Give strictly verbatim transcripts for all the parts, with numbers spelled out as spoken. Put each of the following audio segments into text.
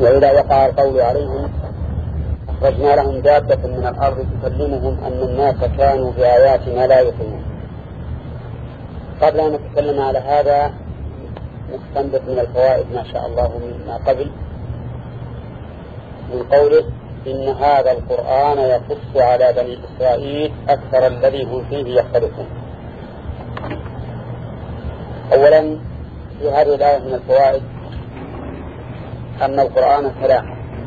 وإذا وقع القول عليهم أخرجنا لهم دابة من الأرض تكلمهم أن الناس كانوا بآياتنا لا يؤمنون. قبل أن نتكلم على هذا نستنبط من الفوائد ما شاء الله مما قبل من قوله إن هذا القرآن يقص على بني إسرائيل أكثر الذي هم فيه يختلفون. أولا في هذه الآية من الفوائد أن القرآن كلام،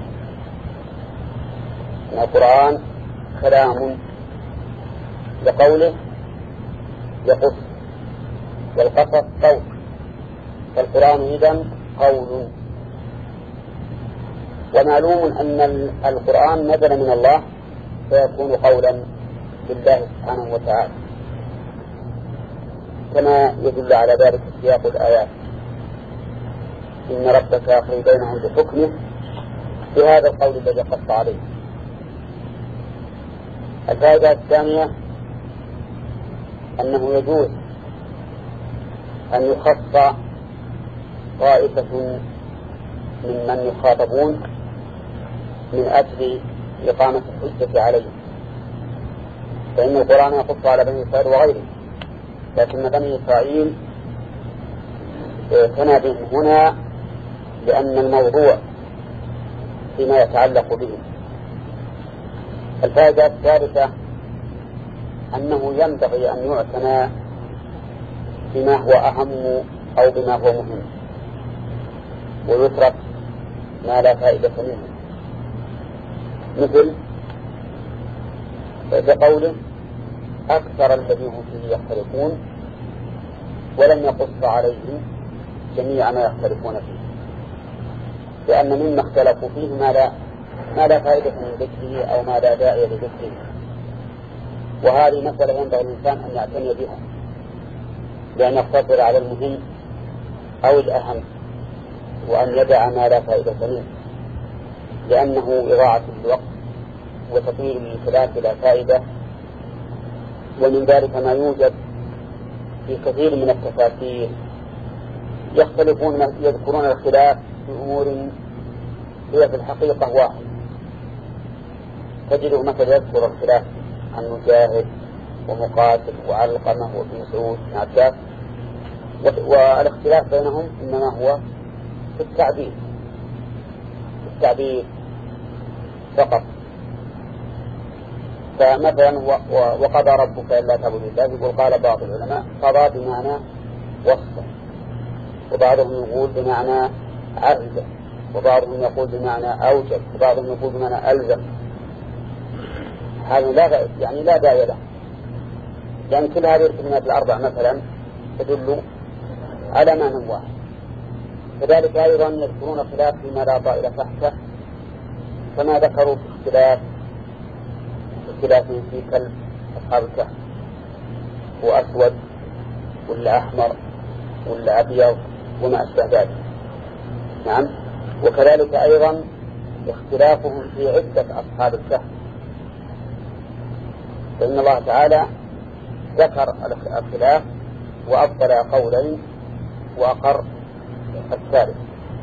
أن القرآن كلام لقوله يقص، والقصص قول، فالقرآن إذن قول. ومعلوم أن القرآن نزل من الله فيكون قولا لله سبحانه وتعالى، كما يدل على ذلك سياق الآيات: إن ربك يقضي بينهم بحكمه بهذا القول الذي قص عليه. الفائدة الثانية أنه يجوز أن يخص طائفة ممن يخاطبون من أجل إقامة الحجة عليهم، فإن القرآن يقص على بني إسرائيل وغيره، لكن بني إسرائيل اعتنى بهم هنا لأن الموضوع فيما يتعلق بهم. الفائدة الثالثة أنه ينبغي أن يعتنى بما هو أهم أو بما هو مهم، ويترك ما لا فائدة منه، مثل بقوله أكثر الذين هم فيه يختلفون، ولم يقص عليهم جميع ما يختلفون فيه، لأن مما اختلفوا فيه ما لا, ما لا فائدة من ذكره أو ما لا داعي لذكره. وهذه مسألة ينبغي الإنسان أن يعتني بها، لأن يقتصر على المهم أو الأهم، وأن يدع ما لا فائدة منه، لأنه إضاعة للوقت وتطويل للكلام بلا فائدة. ومن ذلك ما يوجد في كثير من التفاسير يختلفون، يذكرون الخلاف في أمور هي في الحقيقة واحد. تجده مثلا يذكر الخلاف عن مجاهد ومقاتل وعلقمة وابن مسعود بن عباس، والاختلاف بينهم إنما هو في التعبير في التعبير فقط. فمثلا وقضى ربك إلا تعبدوا إلا، يقول قال بعض العلماء قضى بمعنى وصف، وبعضهم يقول بمعنى عرض، وبعضهم يقول بمعنى أوجب، وبعضهم يقول بمعنى ألزم. هذا لا يعني لا داعي له، لأن كل هذه الكلمات الأربع مثلا تدل على معنى واحد. كذلك أيضا يذكرون خلاف فيما لا طائل تحته، كما ذكروا في اختلاف اختلاف في كلب أصحاب الكهف، وأسود ولا أحمر ولا أبيض وما أشبه ذلك. نعم. وكذلك أيضا اختلافهم في عدة أصحاب الكهف، فإن الله تعالى ذكر الخلاف وأفضل قولين وأقر الثالث.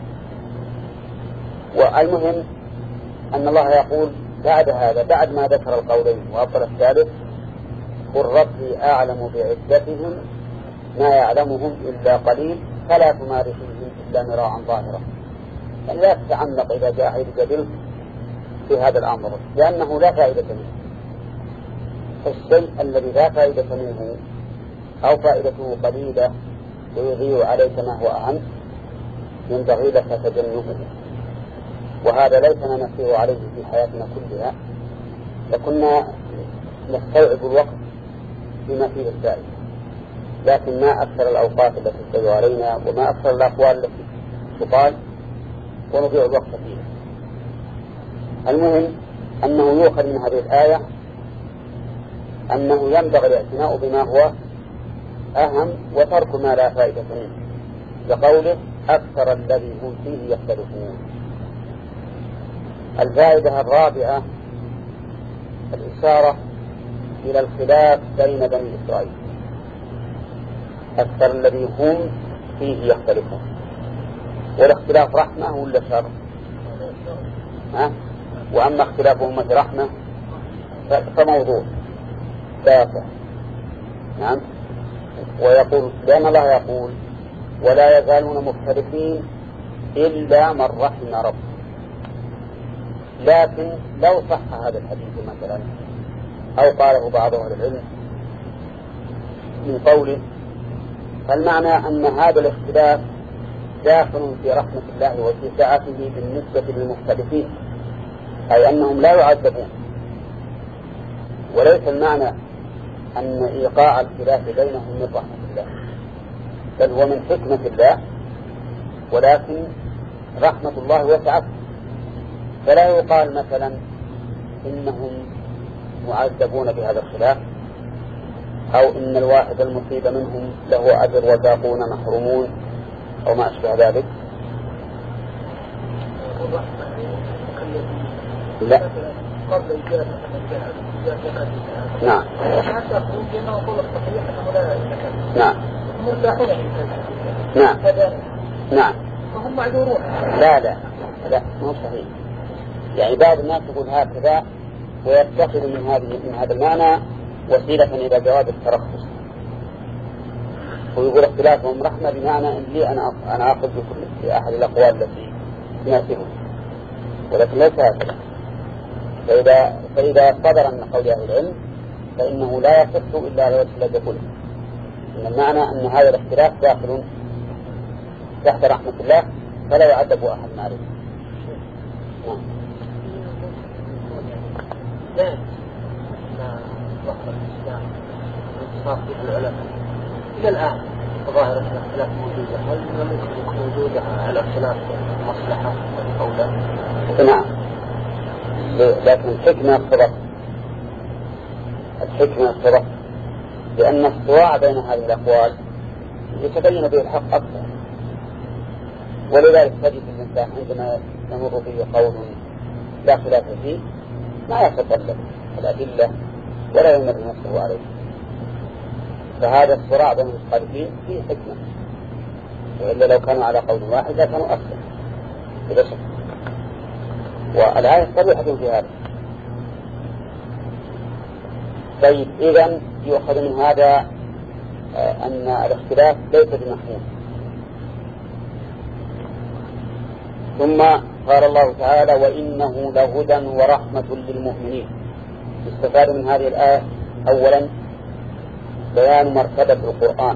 والمهم أن الله يقول بعد هذا، بعد ما ذكر القولين وأفضل الثالث: قل ربي أعلم بعدتهم ما يعلمهم إلا قليل فلا تمار فيهم إلا مراعا ظاهرا. يعني لا تتعمق إذا جاء حيث جدلت في هذا الأمر، لأنه لا فائدة منه. الشيء الذي لا فائدة منه أو فائدته قليلة ويضيع عليك ما هو أهم ينبغي لك تجنبه، وهذا ليسنا نسير عليه في حياتنا كلها، لكنا نستوعب الوقت بما فيه الفائدة، لكن ما أكثر الأوقات التي تضيع علينا وما أكثر الأقوال التي تقال ونضيع الوقت فيها. المهم أنه يؤخذ من هذه الآية أنه ينبغي الاعتناء بما هو أهم وترك ما لا فائدة منه، لقوله أكثر الذي هم فيه يختلفون. الفائدة الرابعة الإشارة إلى الخلاف بين بني إسرائيل، أكثر الذي هم فيه يختلفون. والاختلاف رحمة ولا شر؟ ها؟ وأما اختلاف أمة رحمة فموضوع لا يصح. نعم. ويقول لأن الله يقول ولا يزالون مختلفين إلا من رحم رب. لكن لو صح هذا الحديث مثلا أو قاله بعض أهل العلم من قوله، فالمعنى أن هذا الاختلاف داخل في رحمة الله وفي سعته بالنسبة للمختلفين، أي أنهم لا يعذبون. وليس المعنى أن إيقاع الخلاف بينهم من رحمة الله، بل هو من حكمة الله، ولكن رحمة الله وسعت، فلا يقال مثلا إنهم معذبون بهذا الخلاف، أو إن الواحد المصيب منهم له أجر والباقون محرومون أو ما أشبه ذلك. لا. نعم. نعم. نعم. نعم. وهم معذورون. لا لا لا مو صحيح. يعني بعض الناس يقول هكذا ويتخذ من هذه من هذا المعنى وسيلة إلى جواب الترخص، ويقول اختلافهم رحمة بمعنى إن لي أنا أنا أخذ في أحد الأقوال التي تناسبه، ولكن ليس هكذا. فإذا فإذا صدر من قول أهل العلم فإنه لا يصح إلا على وجه الذي يقوله، إن المعنى أن هذا الاختلاف داخل تحت رحمة الله فلا يعذب أحد معروف. نعم. لا وقت الإسلام انتصاف في العلماء إلى الآن ظاهرة الاختلاف موجودة، هل ممكن يكون موجودة على اختلاف مصلحة أو لا؟ نعم. لكن الحكمة الصدق الحكمة الصدق لأن الصراع بين هذه الأقوال يتبين به الحق أكثر، ولذلك تجد الإنسان عندما يمر به قول لا خلاف فيه ما يتطلب الأدلة ولا يمر نفسه عليه، فهذا الصراع بين المخالفين فيه حكمة، وإلا لو كانوا على قول واحد لكانوا أكثر بلا شك. والآية صريحة في هذا. طيب إذن يؤخذ من هذا أن الاختلاف ليس بمحمود. ثم قال الله تعالى وإنه لهدى ورحمة للمؤمنين. استفاد من هذه الآية أولا بيان مرتبة القرآن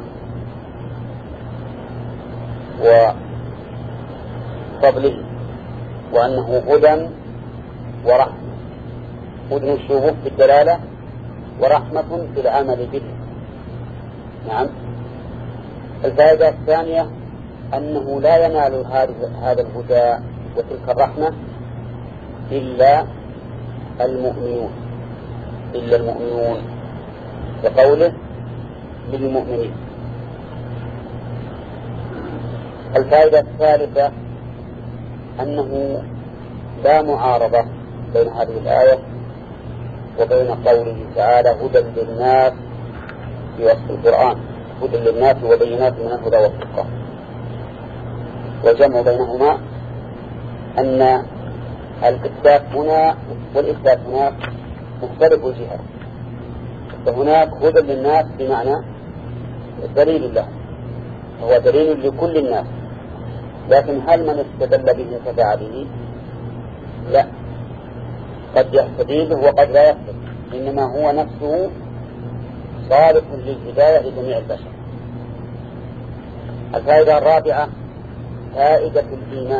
وفضله، وأنه هدى ورحمة، هدى الشبه في الدلالة ورحمة في العمل به. نعم. الفائدة الثانية أنه لا ينال هذا الهدى وتلك الرحمة إلا المؤمنون إلا المؤمنون بقوله للمؤمنين. الفائدة الثالثة أنه لا معارضة بين هذه الآية وبين قوله تعالى هدى للناس في وصف القرآن، هدى للناس وبينات من الهدى والفرقان. والجمع بينهما أن الإثبات هنا والإثبات هناك مختلف الجهات. فهناك هدى للناس بمعنى دليل له، هو دليل لكل الناس، لكن هل من استدل به انتفع به؟ لا، قد يهتدي به وقد لا يهتدي، إنما هو نفسه صالح للهداية لجميع البشر. الفائدة الرابعة فائدة الإيمان،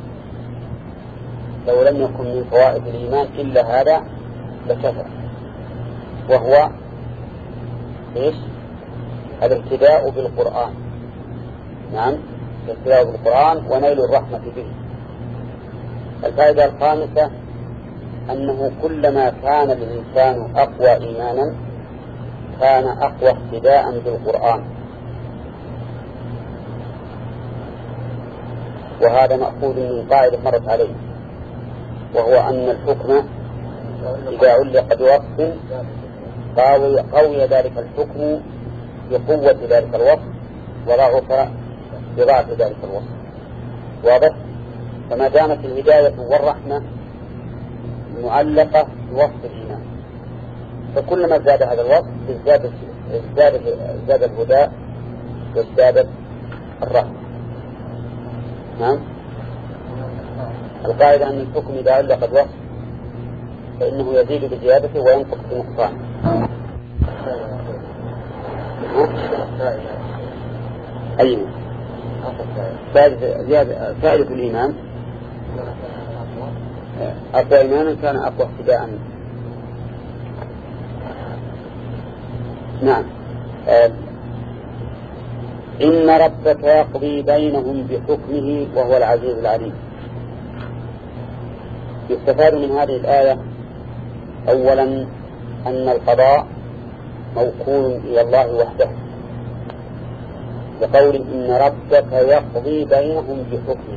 لو لم يكن من فوائد الإيمان إلا هذا لكفى، وهو إيش؟ الاهتداء بالقرآن. نعم، الاهتداء بالقرآن ونيل الرحمة به. الفائدة الخامسة أنه كلما كان الإنسان أقوى إيمانا كان أقوى اهتداء بالقرآن، وهذا مأخوذ من قاعدة مرت عليه، وهو أن الحكم إذا علق بوصف قوي, قوي ذلك الحكم بقوة ذلك الوصف وضعف بضعف ذلك الوصف. واضح؟ فما دامت الهداية والرحمة المعلقة بوصف الإيمان، فكلما زاد هذا الوصف ازداد ازداد ازداد الهدى وازدادت الرحمة. نعم. القاعدة أن الحكم إذا علق الوصف فإنه يزيد بزيادته وينقص بنقصانه. أي فائدة فائدة الإيمان أقوى إيمانا كان أقوى اهتداء. نعم. إن ربك يقضي بينهم بحكمه وهو العزيز العليم. يستفاد من هذه الآية أولا أن القضاء موكول إلى الله وحده، بقول إن ربك يقضي بينهم بحكمه.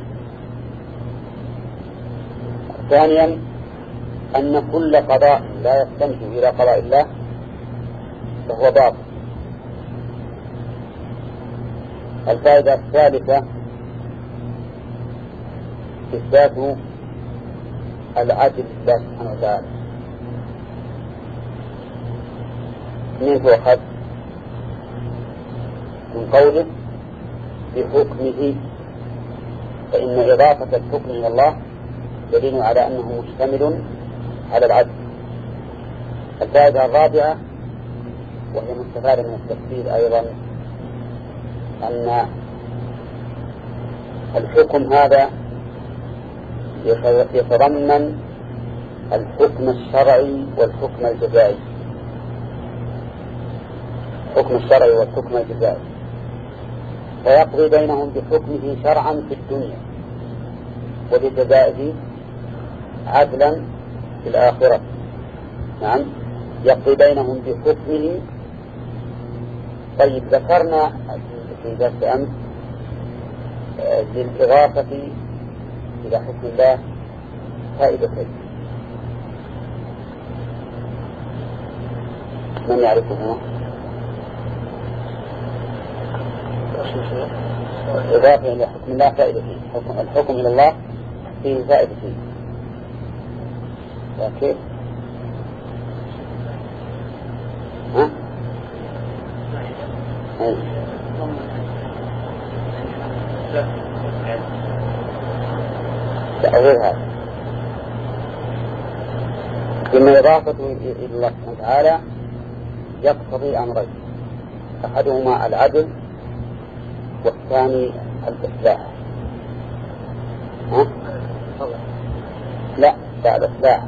ثانيا أن كل قضاء لا يستند إلى قضاء الله فهو باطل. الفائدة الثالثة إثبات العدل لله سبحانه وتعالى. من تؤخذ من قوله بحكمه، فإن إضافة الحكم إلى الله دليل على أنه مشتمل على العدل. الفائدة الرابعة وهي مستفادة من التفسير أيضا أن الحكم هذا يتضمن الحكم الشرعي والحكم الجزائي. الحكم الشرعي والحكم الجزائي، فيقضي بينهم بحكمه شرعا في الدنيا وبجزائه عدلا في الآخرة. نعم. يقضي بينهم بحكمه. طيب ذكرنا في درس أمس للإضافة إلى حكم الله فائدتين، من يعرفهما؟ الإضافة إلى حكم الله فائدتين، الحكم إلى الله فيه فائدتين. كيف؟ ها؟ أي. تأويل هذا إن إضافته إلى الله سبحانه وتعالى يقتضي أمرين، أحدهما العدل والثاني الإصلاح. ها؟ لا بعد الإصلاح،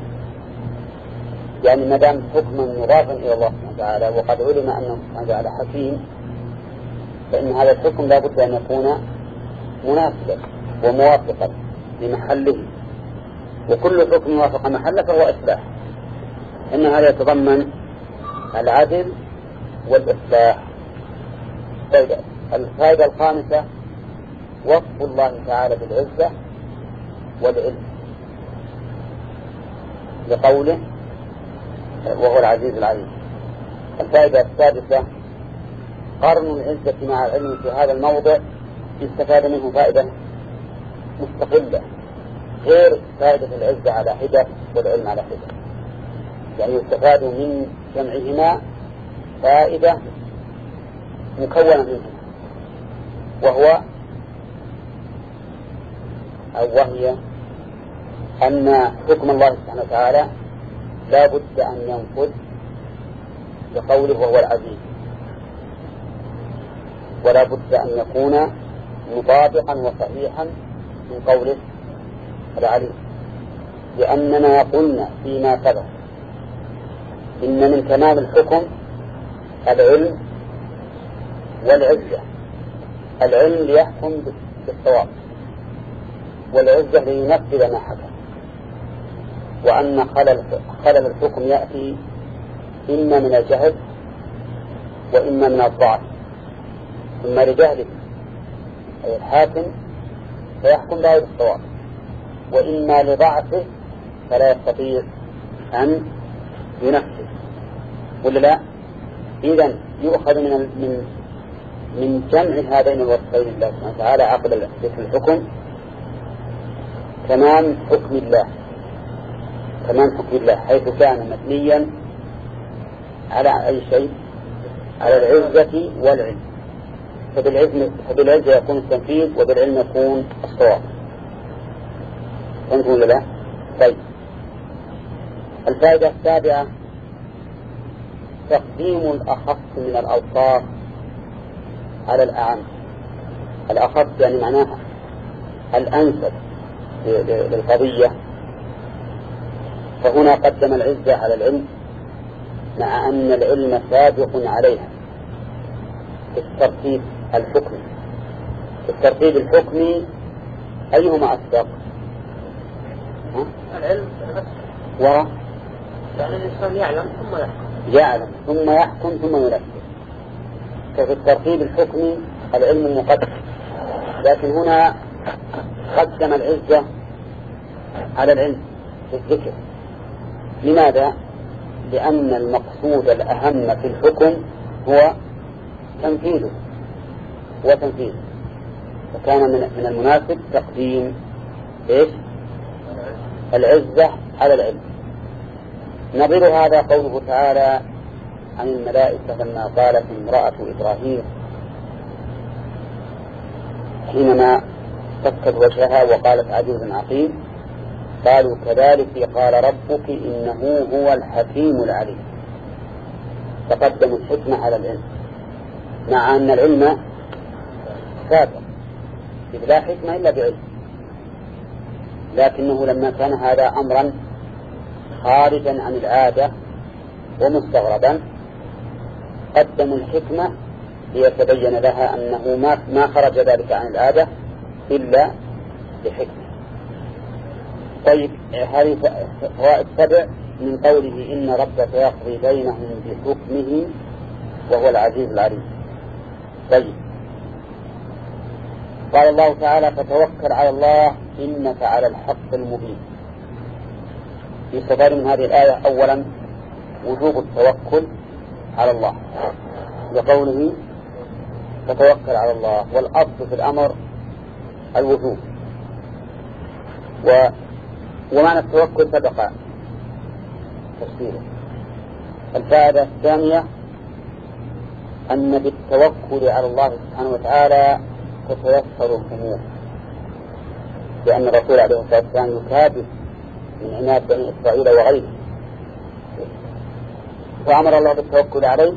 يعني ما دام حكما مضافا إلى الله سبحانه وتعالى وقد علم أنه سبحانه وتعالى حكيم، فإن هذا الحكم لا بد أن يكون مناسبا وموافقا لمحله، وكل حكم وافق محله فهو إصلاح. إن هذا يتضمن العدل والإصلاح. الفائدة الخامسة وصف الله تعالى بالعزة والعلم لقوله وهو العزيز العليم. الفائدة السادسة قرن العزة مع العلم في هذا الموضع يستفاد منه فائدة مستقلة غير فائدة العزة على حدة والعلم على حدة، يعني يستفاد من جمعهما فائدة مكونة منهما، وهو أو وهي أن حكم الله سبحانه وتعالى لا بد أن ينفذ بقوله وهو العزيز، ولا بد أن يكون مطابقا وصحيحا من قوله العليم، لأننا قلنا فيما سبق إن من تمام الحكم العلم والعزة. العلم ليحكم بالصواب، والعزة لينفذ ما حكم، وأن خلل, خلل الحكم يأتي إما من الجهل وإما من الضعف، إما لجهله أي الحاكم فيحكم له بالصواب، وإما لضعفه فلا يستطيع أن ينفذ، ولا لا؟ إذن يؤخذ من من من جمع هذين الوصفين الله سبحانه وتعالى عقد ذكر الحكم تمام حكم الله تمام حكم الله حيث كان مبنيا على أي شيء؟ على العزة والعلم. فبالعزة, فبالعزة يكون التنفيذ وبالعلم يكون الصواب. فهمتم ولا لا؟ طيب، الفائدة السابعة تقديم الأخف من الأوصاف على الأعم. الأخف يعني معناها الأنسب للقضية، فهنا قدم العزة على العلم مع أن العلم سابق عليها في الترتيب الحكمي. في الترتيب الحكمي أيهما أسبق؟ العلم وراء يعني الإنسان يعلم ثم يحكم يعلم ثم يحكم ثم ينفذ. ففي الترتيب الحكمي العلم مقدم، لكن هنا قدم العزة على العلم في الذكر. لماذا؟ لأن المقصود الأهم في الحكم هو تنفيذه وتنفيذه، فكان من المناسب تقديم إيش؟ العزة على العلم. نظير هذا قوله تعالى عن الملائكة لما قالت امرأة إبراهيم حينما سكت وجهها وقالت عجوز عقيم، قالوا كذلك قال ربك إنه هو الحكيم العليم. تقدموا الحكمة على العلم مع أن العلم سابق، إذ لا حكمة إلا بعلم، لكنه لما كان هذا أمرا خارجا عن العادة ومستغربا قدموا الحكمة ليتبين لها أنه ما ما خرج ذلك عن العادة إلا بحكمة. طيب، هذه فوائد سبع من قوله إن ربك يقضي بينهم بحكمه وهو العزيز العليم. طيب، قال الله تعالى فتوكل على الله إنك على الحق المبين. يستفاد من هذه الآية أولا وجوب التوكل على الله لقوله فتوكل على الله، والأصل في الأمر الوجوب. و... ومعنى التوكل سبق تفسيره. الفائدة الثانية أن بالتوكل على الله سبحانه وتعالى تتيسر الأمور، لأن الرسول عليه الصلاة والسلام يكابد من عناد بني إسرائيل وغيره، فأمر الله بالتوكل عليه،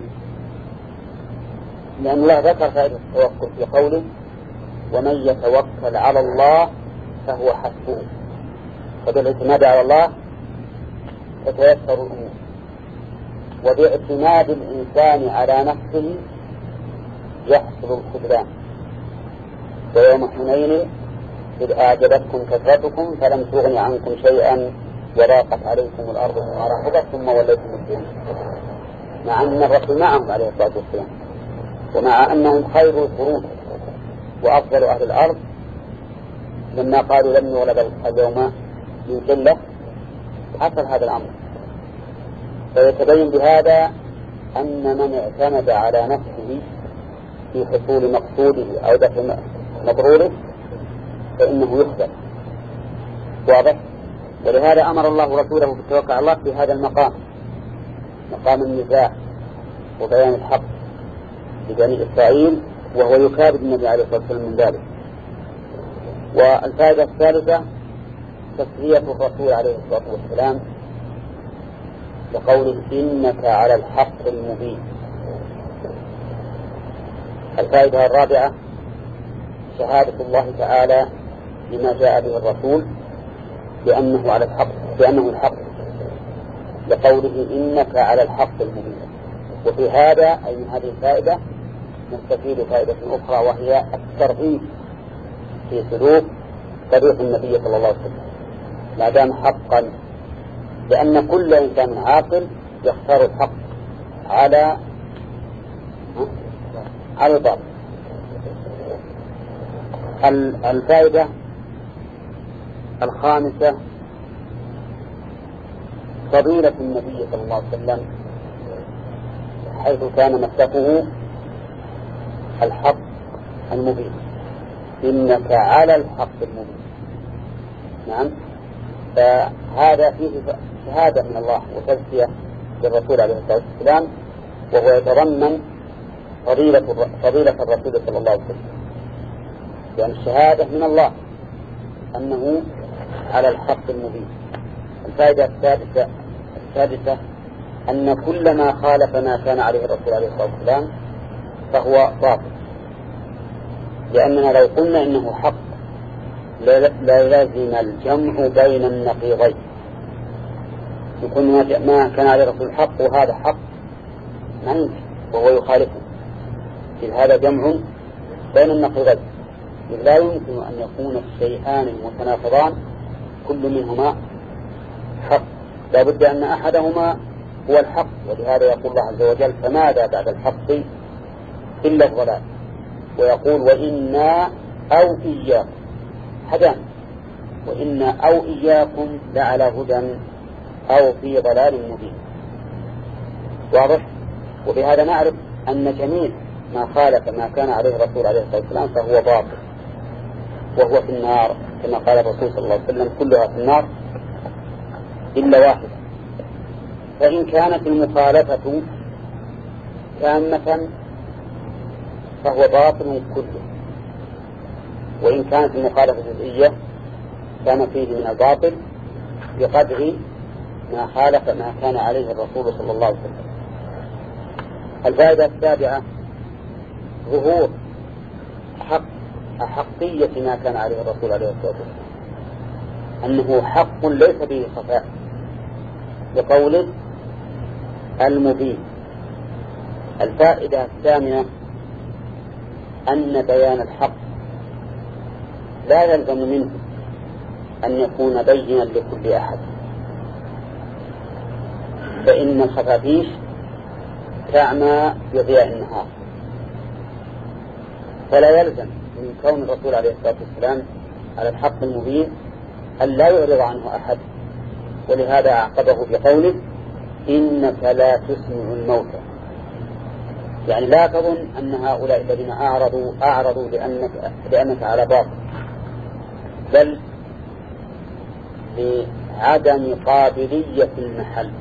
لأن الله ذكر فائدة التوكل في قوله ومن يتوكل على الله فهو حسبه. فبالاعتماد على الله تتيسر الأمور، وباعتماد الإنسان على نفسه يحصل الخذلان. ويوم حنين إذ أعجبتكم كثرتكم فلم تغن عنكم شيئا وضاقت عليكم الأرض بما رحبت ثم وليتم مدبرين، مع أن الرسول معهم عليه الصلاة والسلام، ومع أنهم خير القرون وأفضل أهل الأرض، لما قالوا لم يغلب اليوم من قلة حصل هذا الأمر. فيتبين بهذا أن من اعتمد على نفسه في حصول مقصوده أو دفع مضروره فإنه يخذل. واضح؟ ولهذا أمر الله رسوله بالتوكل على الله في هذا المقام، مقام النزاع وبيان الحق لبني إسرائيل، وهو يكابد النبي عليه الصلاة والسلام من ذلك. والفائدة الثالثة تسلية الرسول عليه الصلاة والسلام لقوله إنك على الحق المبين. الفائدة الرابعة شهادة الله تعالى لما جاء به الرسول بأنه على الحق، بأنه الحق، لقوله إنك على الحق المبين. وفي هذا أي من هذه الفائدة نستفيد فائدة أخرى، وهي الترغيب في سلوك طريق النبي صلى الله عليه وسلم ما دام حقا، لأن كل إنسان عاقل يختار الحق على على الباطل. الفائدة الخامسة فضيلة النبي صلى الله عليه وسلم حيث كان مسلكه الحق المبين، إنك على الحق المبين. نعم، فهذا فيه شهادة من الله وتزكية للرسول عليه الصلاة والسلام، وهو يتضمن فضيلة فضيلة الرسول صلى الله عليه وسلم، لأن الشهادة من الله أنه على الحق المبين. الفائدة السادسة السادسة أن كل ما خالف ما كان عليه الرسول عليه الصلاة والسلام فهو باطل، لأننا لو قلنا إنه حق لا لازم الجمع بين النقيضين، يكون ما كان عليه الرسول حق وهذا حق ما يمكن وهو يخالفه، إذ هذا جمع بين النقيضين، إذ لا يمكن أن يكون الشيئان المتناقضان كل منهما حق، لا بد أن أحدهما هو الحق. ولهذا يقول الله عز وجل فماذا بعد الحق إلا الضلال، ويقول وإنا أو إياكم هدان، وإنا أو إياكم لعلى هدى أو في ضلال مبين. واضح؟ وبهذا نعرف أن جميع ما خالف ما كان عليه الرسول عليه الصلاة والسلام فهو باطل وهو في النار، كما قال الرسول صلى الله عليه وسلم كلها في النار إلا واحدة. فإن كانت المخالفة تامة فهو باطل كله، وإن كانت المخالفة جزئية كان فيه من الباطل بقدر ما خالف ما كان عليه الرسول صلى الله عليه وسلم. الفائدة السابعة ظهور حق أحقية ما كان عليه الرسول عليه الصلاة والسلام، أنه حق ليس به خفاء، بقوله المبين. الفائدة الثامنة أن بيان الحق لا يلزم منه أن يكون بينا لكل أحد، فإن الخفافيش تعمى بضياء النهار، فلا يلزم من كون الرسول عليه الصلاة والسلام على الحق المبين أن لا يعرض عنه أحد. ولهذا أعقبه بقوله إنك لا تسمع الموتى، يعني لا تظن أن هؤلاء الذين أعرضوا أعرضوا لأنك, لأنك على باطل، بل لعدم قابلية المحل،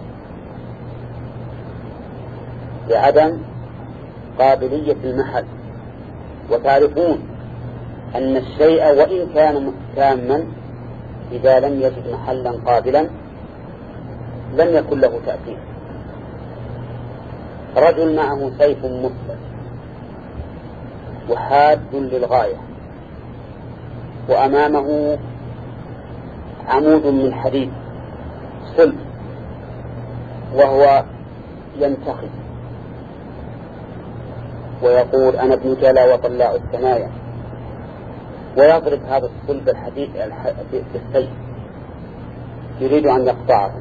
لعدم قابلية المحل. وتعرفون أن الشيء وإن كان تاما إذا لم يجد محلا قابلا لم يكن له تأثير. رجل معه سيف مثبت وحاد للغاية، وأمامه عمود من حديد صلب وهو ينتخب ويقول أنا ابن جلا وطلاع الثنايا، ويضرب هذا الصلب الحديد بالسيف يريد أن يقطعه.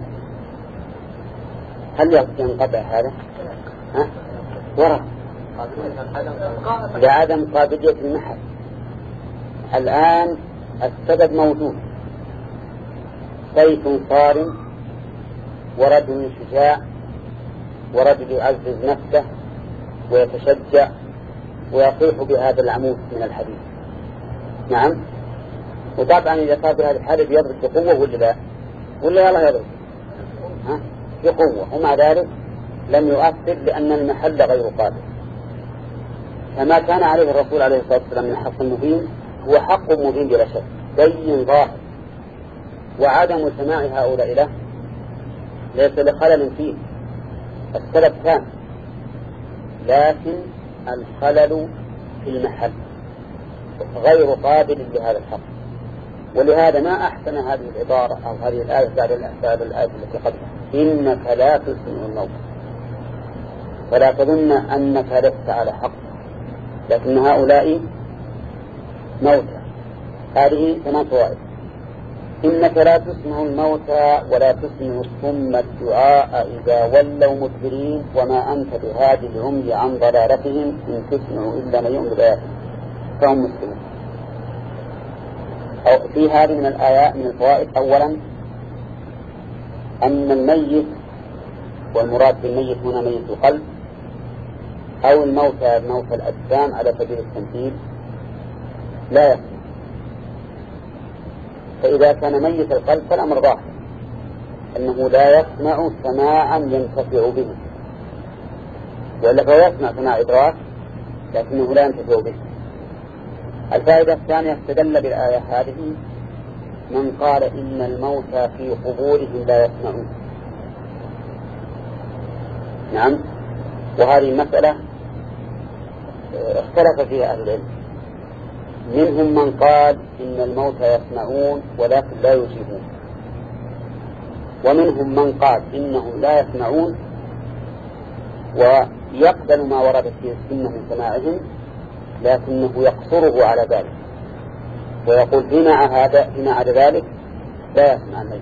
هل ينقطع هذا؟ ها؟ ورق لعدم قابلية المحل. الآن السبب موجود، سيف صارم ورجل شجاع ورجل يعزز نفسه ويتشجع ويطيح بهذا العمود من الحديد. نعم. وطبعا إذا صار بهذا الحالة يضرب بقوة ولا لا؟ ولا لا يضرب ها؟ بقوة، ومع ذلك لم يؤثر لأن المحل غير قابل. فما كان عليه الرسول عليه الصلاة والسلام من حق مبين هو حق مبين بلا شك بين ظاهر، وعدم سماع هؤلاء له ليس لخلل فيه، السبب كان، لكن الخلل في المحل غير قابل لهذا الحق. ولهذا ما أحسن هذه العبارة أو هذه الآية بعد الآية التي قبلها إنك لا تسمع الموت، فلا تظن أنك لست على حق، لكن هؤلاء موتى. هذه ثمان فوائد: إنك لا تسمع الموتى ولا تسمع الصم الدعاء إذا ولوا مدبرين وما أنت بهادي العمي عن ضلالتهم إن تسمع إلا من يؤمن بآياتهم فهم مسلمون. أو في هذه من الآيات من الفوائد: أولا أن الميت، والمراد بالميت هنا ميت القلب أو الموتى موتى الأجسام على سبيل التمثيل، لا يكفي. فإذا كان ميت القلب فالأمر ظاهر، أنه لا يسمع سماعا ينتفع به، وإلا فهو يسمع سماع إدراك لكنه لا ينتفع به. الفائدة الثانية استدل بالآية هذه من قال إن الموتى في قبورهم لا يسمعون. نعم، وهذه المسألة اختلف فيها أهل العلم، منهم من قال إن الموتى يسمعون ولكن لا يجيبون، ومنهم من قال إنهم لا يسمعون ويقبل ما ورد في السنة من سماعهم لكنه يقصره على ذلك ويقول بمع هذا بمع ذلك لا يسمع الميت.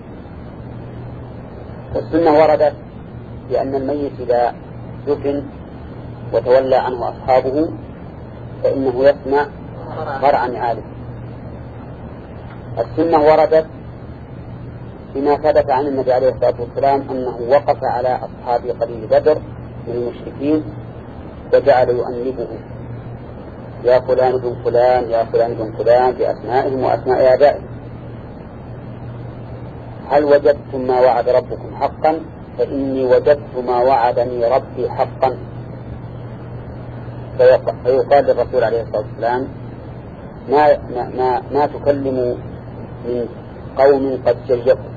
والسنة وردت بأن الميت إذا دفن وتولى عنه أصحابه فإنه يسمع قرع نعاله. السنة وردت بما ثبت عن النبي عليه الصلاة والسلام أنه وقف على أصحاب قليل بدر من المشركين وجعل يؤنبه يا فلان بن فلان يا فلان بن فلان بأسمائهم وأسماء آبائهم، هل وجدتم ما وعد ربكم حقا؟ فإني وجدت ما وعدني ربي حقا. فيقال للرسول عليه الصلاة والسلام ما, ما, ما, ما تكلم من قوم قد جيكم،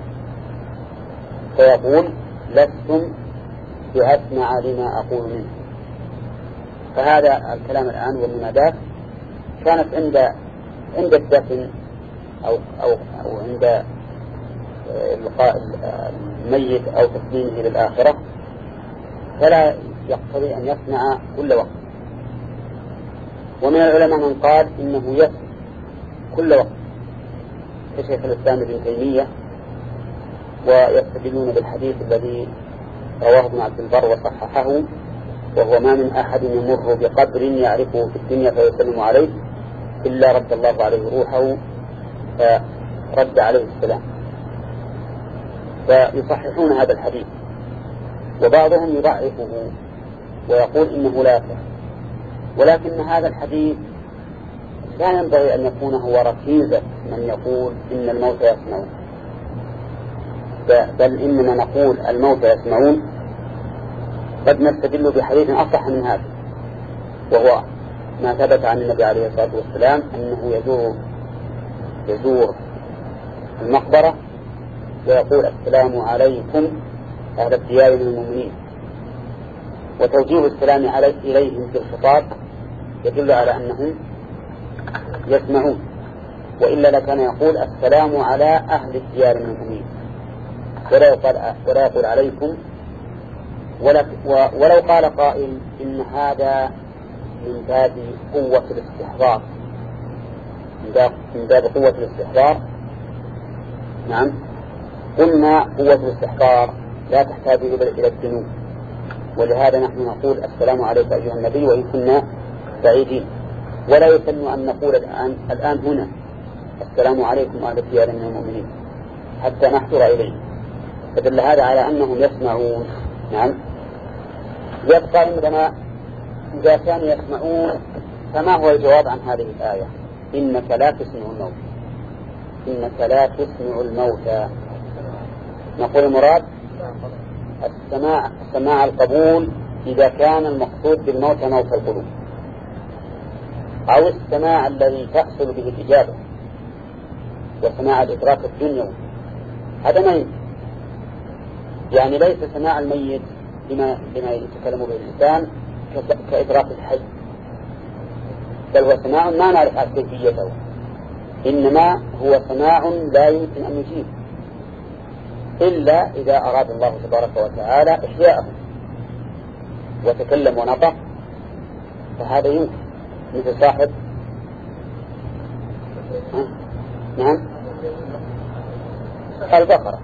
فيقول لستم بأسمع لما أقول منه. فهذا الكلام الآن والمنادات كانت عند عند الدفن أو, أو, أو عند لقاء الميت أو تسليمه للآخرة، فلا يقتضي أن يسمع كل وقت. ومن العلماء من قال إنه يسمع كل وقت كشيخ الإسلام ابن تيمية، ويستدلون بالحديث الذي رواه ابن عبد البر وصححه، وهو ما من أحد يمر بقبر يعرفه في الدنيا فيسلم عليه إلا رد الله عليه روحه فرد عليه السلام. فيصححون هذا الحديث، وبعضهم يضعفه ويقول إنه لا يصح، ولكن هذا الحديث لا ينبغي أن يكون هو ركيزة من يقول إن الموتى يسمعون، بل إننا نقول الموتى يسمعون قد نستدل بحديث أصح من هذا، وهو ما ثبت عن النبي عليه الصلاة والسلام أنه يزور يزور المقبرة ويقول السلام عليكم أهل الديار من المؤمنين، وتوجيه السلام علي إليهم في الخطاب يدل على أنهم يسمعون، وإلا لكان يقول السلام على أهل الديار من المؤمنين ولا يقول, ولا يقول عليكم. ولو قال قائل إن هذا من باب قوة الاستحضار من باب قوة الاستحضار نعم، قلنا قوة الاستحضار لا تحتاج إلى الجنون، ولهذا نحن نقول السلام عليك أيها النبي وإن كنا بعيدين، ولا يسن أن نقول الآن, الآن هنا السلام عليكم أهل الديار من المؤمنين حتى نحضر إليه، فدل هذا على أنهم يسمعون. نعم، يبقى عندنا إذا كانوا يسمعون فما هو الجواب عن هذه الآية؟ إنك لا تسمع الموت إنك لا تسمع الموتى. نقول المراد السماع سماع القبول إذا كان المقصود بالموتى موت القلوب، أو السماع الذي تحصل به الإجابة وسماع الإدراك الدنيوي، هذا ما يمكن. يعني ليس سماع الميت بما, بما يتكلم به الإنسان كإدراك الحي، بل هو سماع ما نعرف عن كيفيته، إنما هو سماع لا يمكن أن يجيب إلا إذا أراد الله تبارك وتعالى إحياءه وتكلم ونطق، فهذا يمكن، مثل صاحب نعم البقرة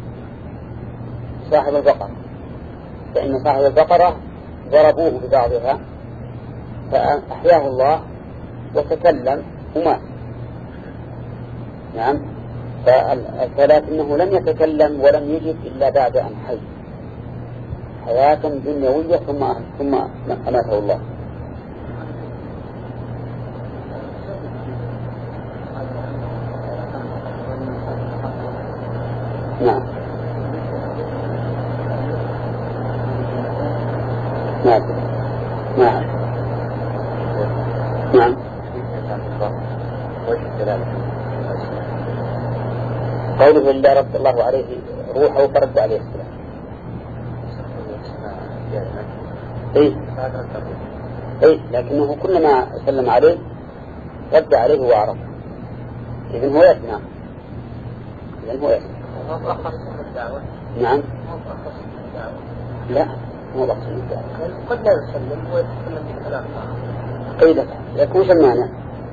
صاحب البقرة، فإن صاحب البقرة ضربوه ببعضها فأحياه الله وتكلم ومات. نعم، فلكنه لم يتكلم ولم يجب إلا بعد أن حي حياة دنيوية ثم ثم أماته الله. نعم. قوله إلا رد الله عليه روحه فرد عليه السلام. إيه إيه لكنه كلما سلم عليه رد عليه وعرف. إذن هو يسمع. إذن هو يسمع. نعم. لا مو بقصد الدعوة. قد لا يسلم ويتكلم بكلام قيل لك وش المعنى؟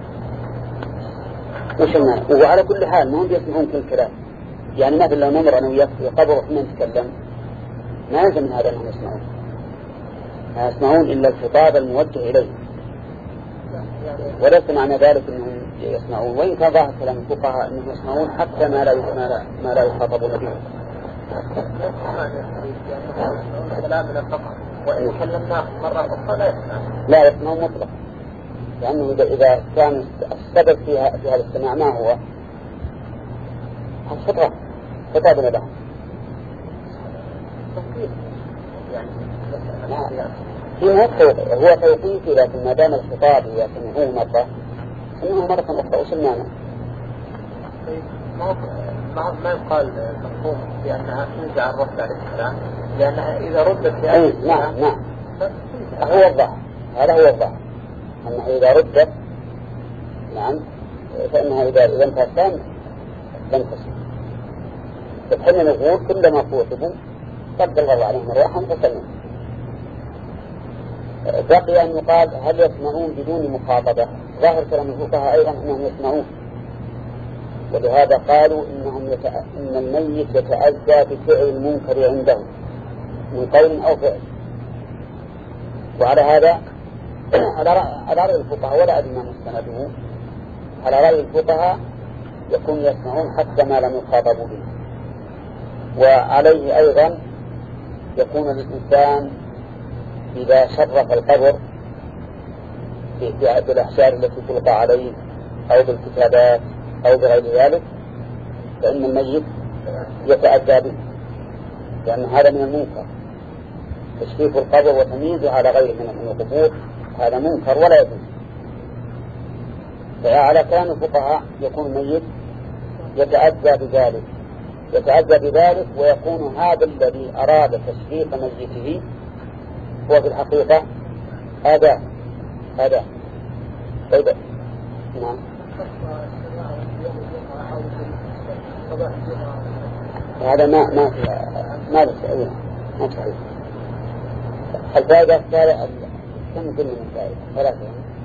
وش المعنى؟ وعلى كل حال ما هم يسمعون كل كلام. يعني مثلا لو نمر أنا وياك في قبر وإحنا نتكلم ما يلزم من هذا أنهم يسمعون. ما يسمعون إلا الخطاب الموجه إليه. وليس معنى ذلك أنهم يسمعون، وإن كان ظاهر كلام الفقهاء أنهم يسمعون حتى ما لا ما لا, ما لا يخاطبون به. كلامنا فقط وإن كلمناه مرة أخرى لا يسمع. لا يسمعون مطلق، لأنه إذا إذا كان السبب فيها في هذا الاستماع ما هو؟ الخطاب خطاب له. في موقف هو توقيفي، لكن ما دام الخطاب يسمعه مرة سمعه مرة أخرى. وش المعنى؟ ما ما يقال مفهوم بأنها تنزع الرد على الكلام، لأنها إذا ردت في أي نعم نعم هو الظاهر، هذا هو الظاهر أنها إذا ردت نعم فإنها إذا إذا انتهت لم تسمع. فحين نقول كلما فوتبوا قد الله عليهم الرحم فسلم. بقي أن يقال هل يسمعون بدون مخاطبة؟ ظاهر كلام الفقهاء أيضا أنهم يسمعون، ولهذا قالوا إنهم يتأ... إن الميت يتأذى بفعل المنكر عندهم من قول أو فعل. وعلى هذا على رأي الفقهاء ولا أدري ما مستنده، على رأي الفقهاء يكون يسمعون حتى ما لم يخاطبوا به. وعليه أيضا يكون الإنسان إذا شرف القبر بالأحجار التي تلقى عليه أو بالكتابات أو بغير ذلك فإن الميت يتأذى به، لأن هذا من المنكر. تشريف القبر وتمييزه على غيره من القبور هذا منكر ولا يجوز. فعلى كلام الفقهاء يكون الميت يتأذى بذلك يتأذى بذلك ويكون هذا الذي أراد تشريف ميته هو في الحقيقة أداء أداء طيب نعم. هذا ما ما ما بسعيه ما صحيح. الفائدة الثالثة كم كل من فائدة ثلاثة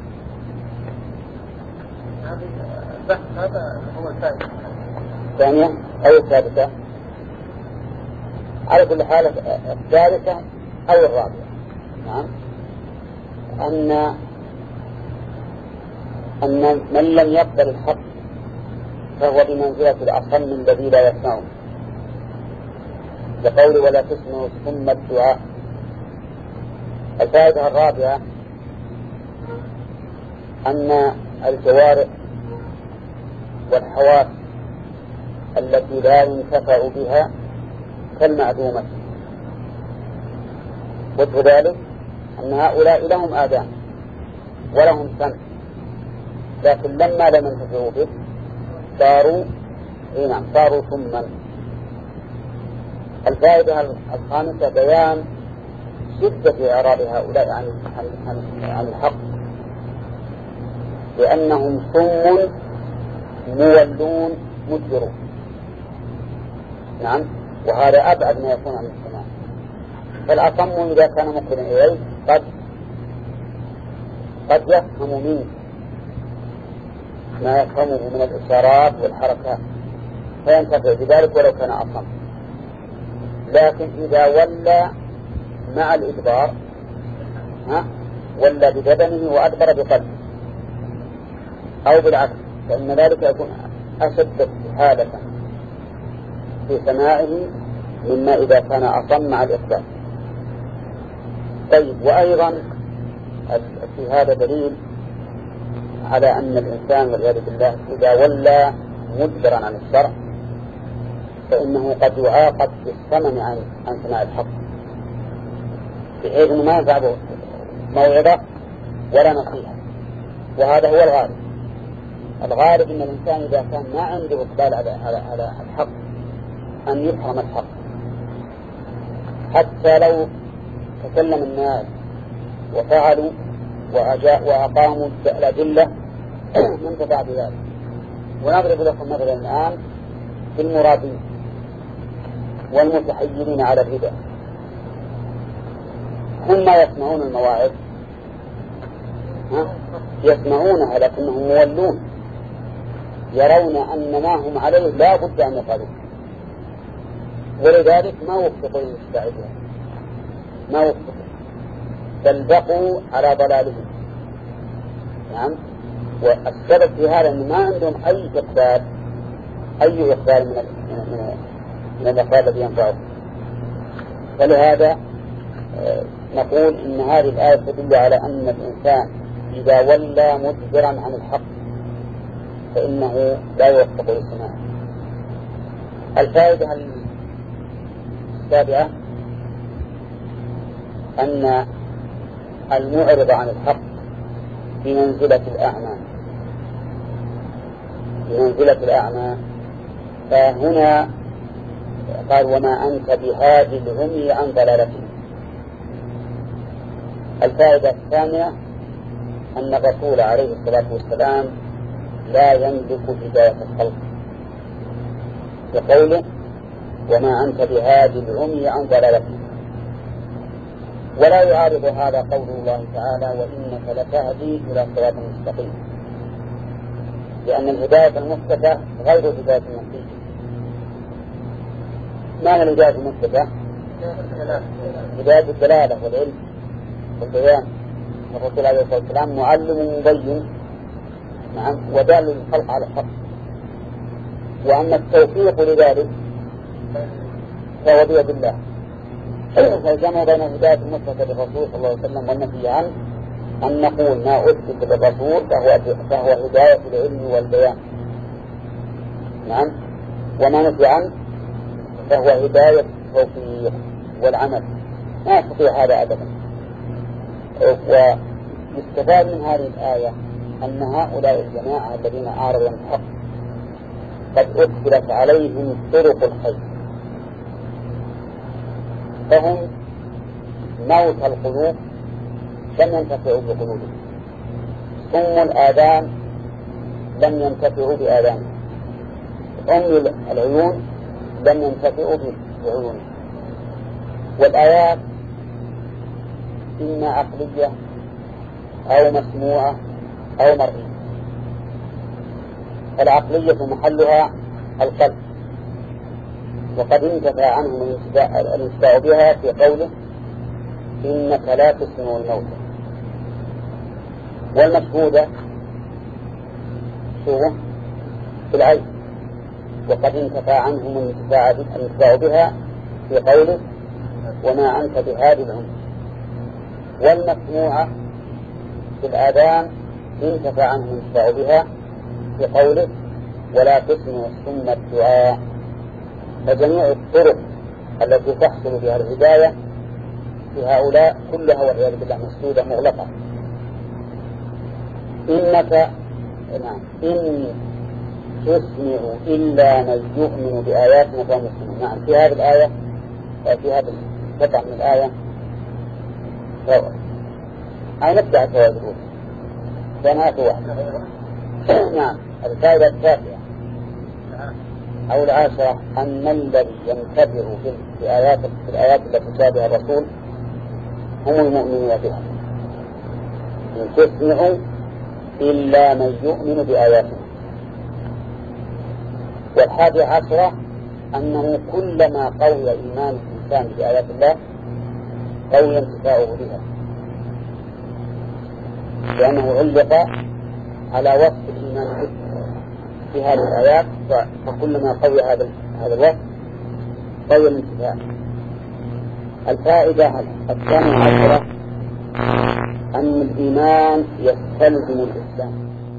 هذا هو الثالث الثانية أو الثالثة على كل حال الثالثة أو الرابعة. نعم أن أن من لم يقبل الحق فهو بمنزلة الأصم الذي لا يسمعه، لقول ولا تسمعوا ثم الدعاء. الفائدة الرابعة أن الجوارح والحواس التي لا ينتفع بها كالمعدومة، وجه ذلك أن هؤلاء لهم آذان ولهم سمع لكن لما لم ينتفعوا به صاروا نعم صاروا ثما. الفائدة الخامسة بيان شدة إعراض هؤلاء عن عن الحق، لأنهم صم مولون مدبرون. نعم وهذا أبعد ما يكون عن السماع. فالأصم إذا كان مقبلا إليه قد قد يفهم منه ما يفهمه من الإشارات والحركات فينتفع بذلك ولو كان أصم. لكن إذا ولى مع الإدبار ها ولى ببدنه وأدبر بقلبه أو بالعكس فإن ذلك يكون أشد استحالة في سماعه مما إذا كان أصم مع الإقبال. طيب وأيضا في هذا دليل على أن الإنسان والعياذ بالله إذا ولى مدبرا عن الشرع فإنه قد يعاقب بالثمن عن عن سماع الحق، بحيث أنه ما ينفعه موعظة ولا نصيحة، وهذا هو الغالب. الغالب أن الإنسان إذا كان ما عنده إقبال على على على الحق أن يفهم الحق، حتى لو تكلم الناس وفعلوا وأجاء وأقاموا الأدلة من تبع بذلك. ونضرب لكم مثلا الآن في المرابين والمتحيرين على الهدى، هم ما يسمعون المواعظ يسمعونها لكنهم مولون، يرون أن ما هم عليه لا بد أن يفعلوا، ولذلك ما وفقوا للاتباع بها، ما وفقوا بل بقوا على ضلالهم. نعم. والسبب في هذا أن ما عندهم أي إقبال أي إقبال من من من الأقوال الذي ينفعهم. فلهذا نقول إن هذه الآية تدل على أن الإنسان إذا ولى مدبرا عن الحق فإنه لا يوفق للسماع. الفائدة السابعة أن المعرض عن الحق بمنزلة الأعمى، بمنزلة الأعمى. فهنا قال وما أنت بهادي العمي عن ضلالتهم. الفائدة الثانية أن الرسول عليه الصلاة والسلام لا يملك هداية الخلق، بقوله وما أنت بهادي العمي عن ضلالتهم. ولا يعارض هذا قول الله تعالى وإنك لتهدي إلى صراط مستقيم، لأن الهداية المثبتة غير هداية النتيجة. ما هي الهداية المثبتة؟ هداية الدلالة والعلم والبيان. الرسول عليه الصلاة والسلام معلم مبين، نعم، ودال للخلق على الحق. وأما التوفيق لذلك فهو بيد الله. فالجمع بين الهداية المثبتة للرسول صلى الله عليه وسلم والنفي عنه أن نقول ما أثبت للرسول فهو فهو هداية العلم والبيان، نعم، وما نفي عنه فهو هداية التوفيق والعمل. ما يستطيع هذا أبدا. ويستفاد من هذه الآية أن هؤلاء الجماعة الذين أعرضوا عن الحق قد أدخلت عليهم طرق الخير، فهم موت القلوب لم ينتفعوا بقلوبهم، صم الآذان لم ينتفعوا بآذانهم، عمي العيون لم ينتفعوا بعيونهم. والآيات إما عقلية أو مسموعة أو مرئية. العقلية محلها القلب، وقد انتفع عنهم الانتفاع بها في قوله إنك لا تسمع الموتى. والمشهودة شو في العين، وقد انتفع عنهم الانتفاع بها في قوله وما أنت بهادي العمي. والمسموعة في الآذان انتفع عنهم الانتفاع بها في قوله ولا تسمع الصم الدعاء. فجميع الطرق التي تحصل بها الهداية في هؤلاء كلها والعياذ بالله مسدودة مغلقة. إنك نعم إن تسمع إلا من يؤمن بآياتنا فهم يسمعون. نعم، في هذه الآية في هذا القطع من الآية أي نبدأ التواجدون كانها واحدة. نعم. الفائدة التاسعة أو العاشرة أن الذي ينتبه في الآيات في الآيات التي تشابه الرسول هم المؤمنون بها. إن تسمعوا إلا من يؤمن بآياتنا. والحادي عشرة أنه كلما قوي إيمان الإنسان بآيات الله قوي انتفاعه بها، لأنه علق على وصف الإيمان في هذه الآيات، فكلما قوي هذا هذا الوصف قوي الانتفاع. الفائدة الثانية عشرة أن الإيمان يستلزم الإسلام.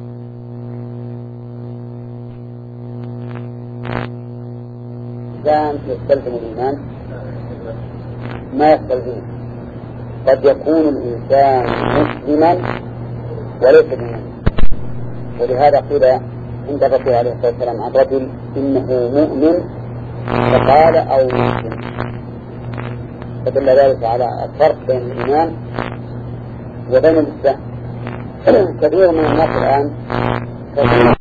الإسلام يستلزم الإيمان ما يستلزمه. قد يكون الإنسان مسلما وليس بمؤمن، ولهذا قيل عند الرسول عليه الصلاة والسلام عن رجل إنه مؤمن فقال أو مسلم، فدل ذلك على الفرق بين الإيمان وبين الإسلام. كثير من الناس الآن كثير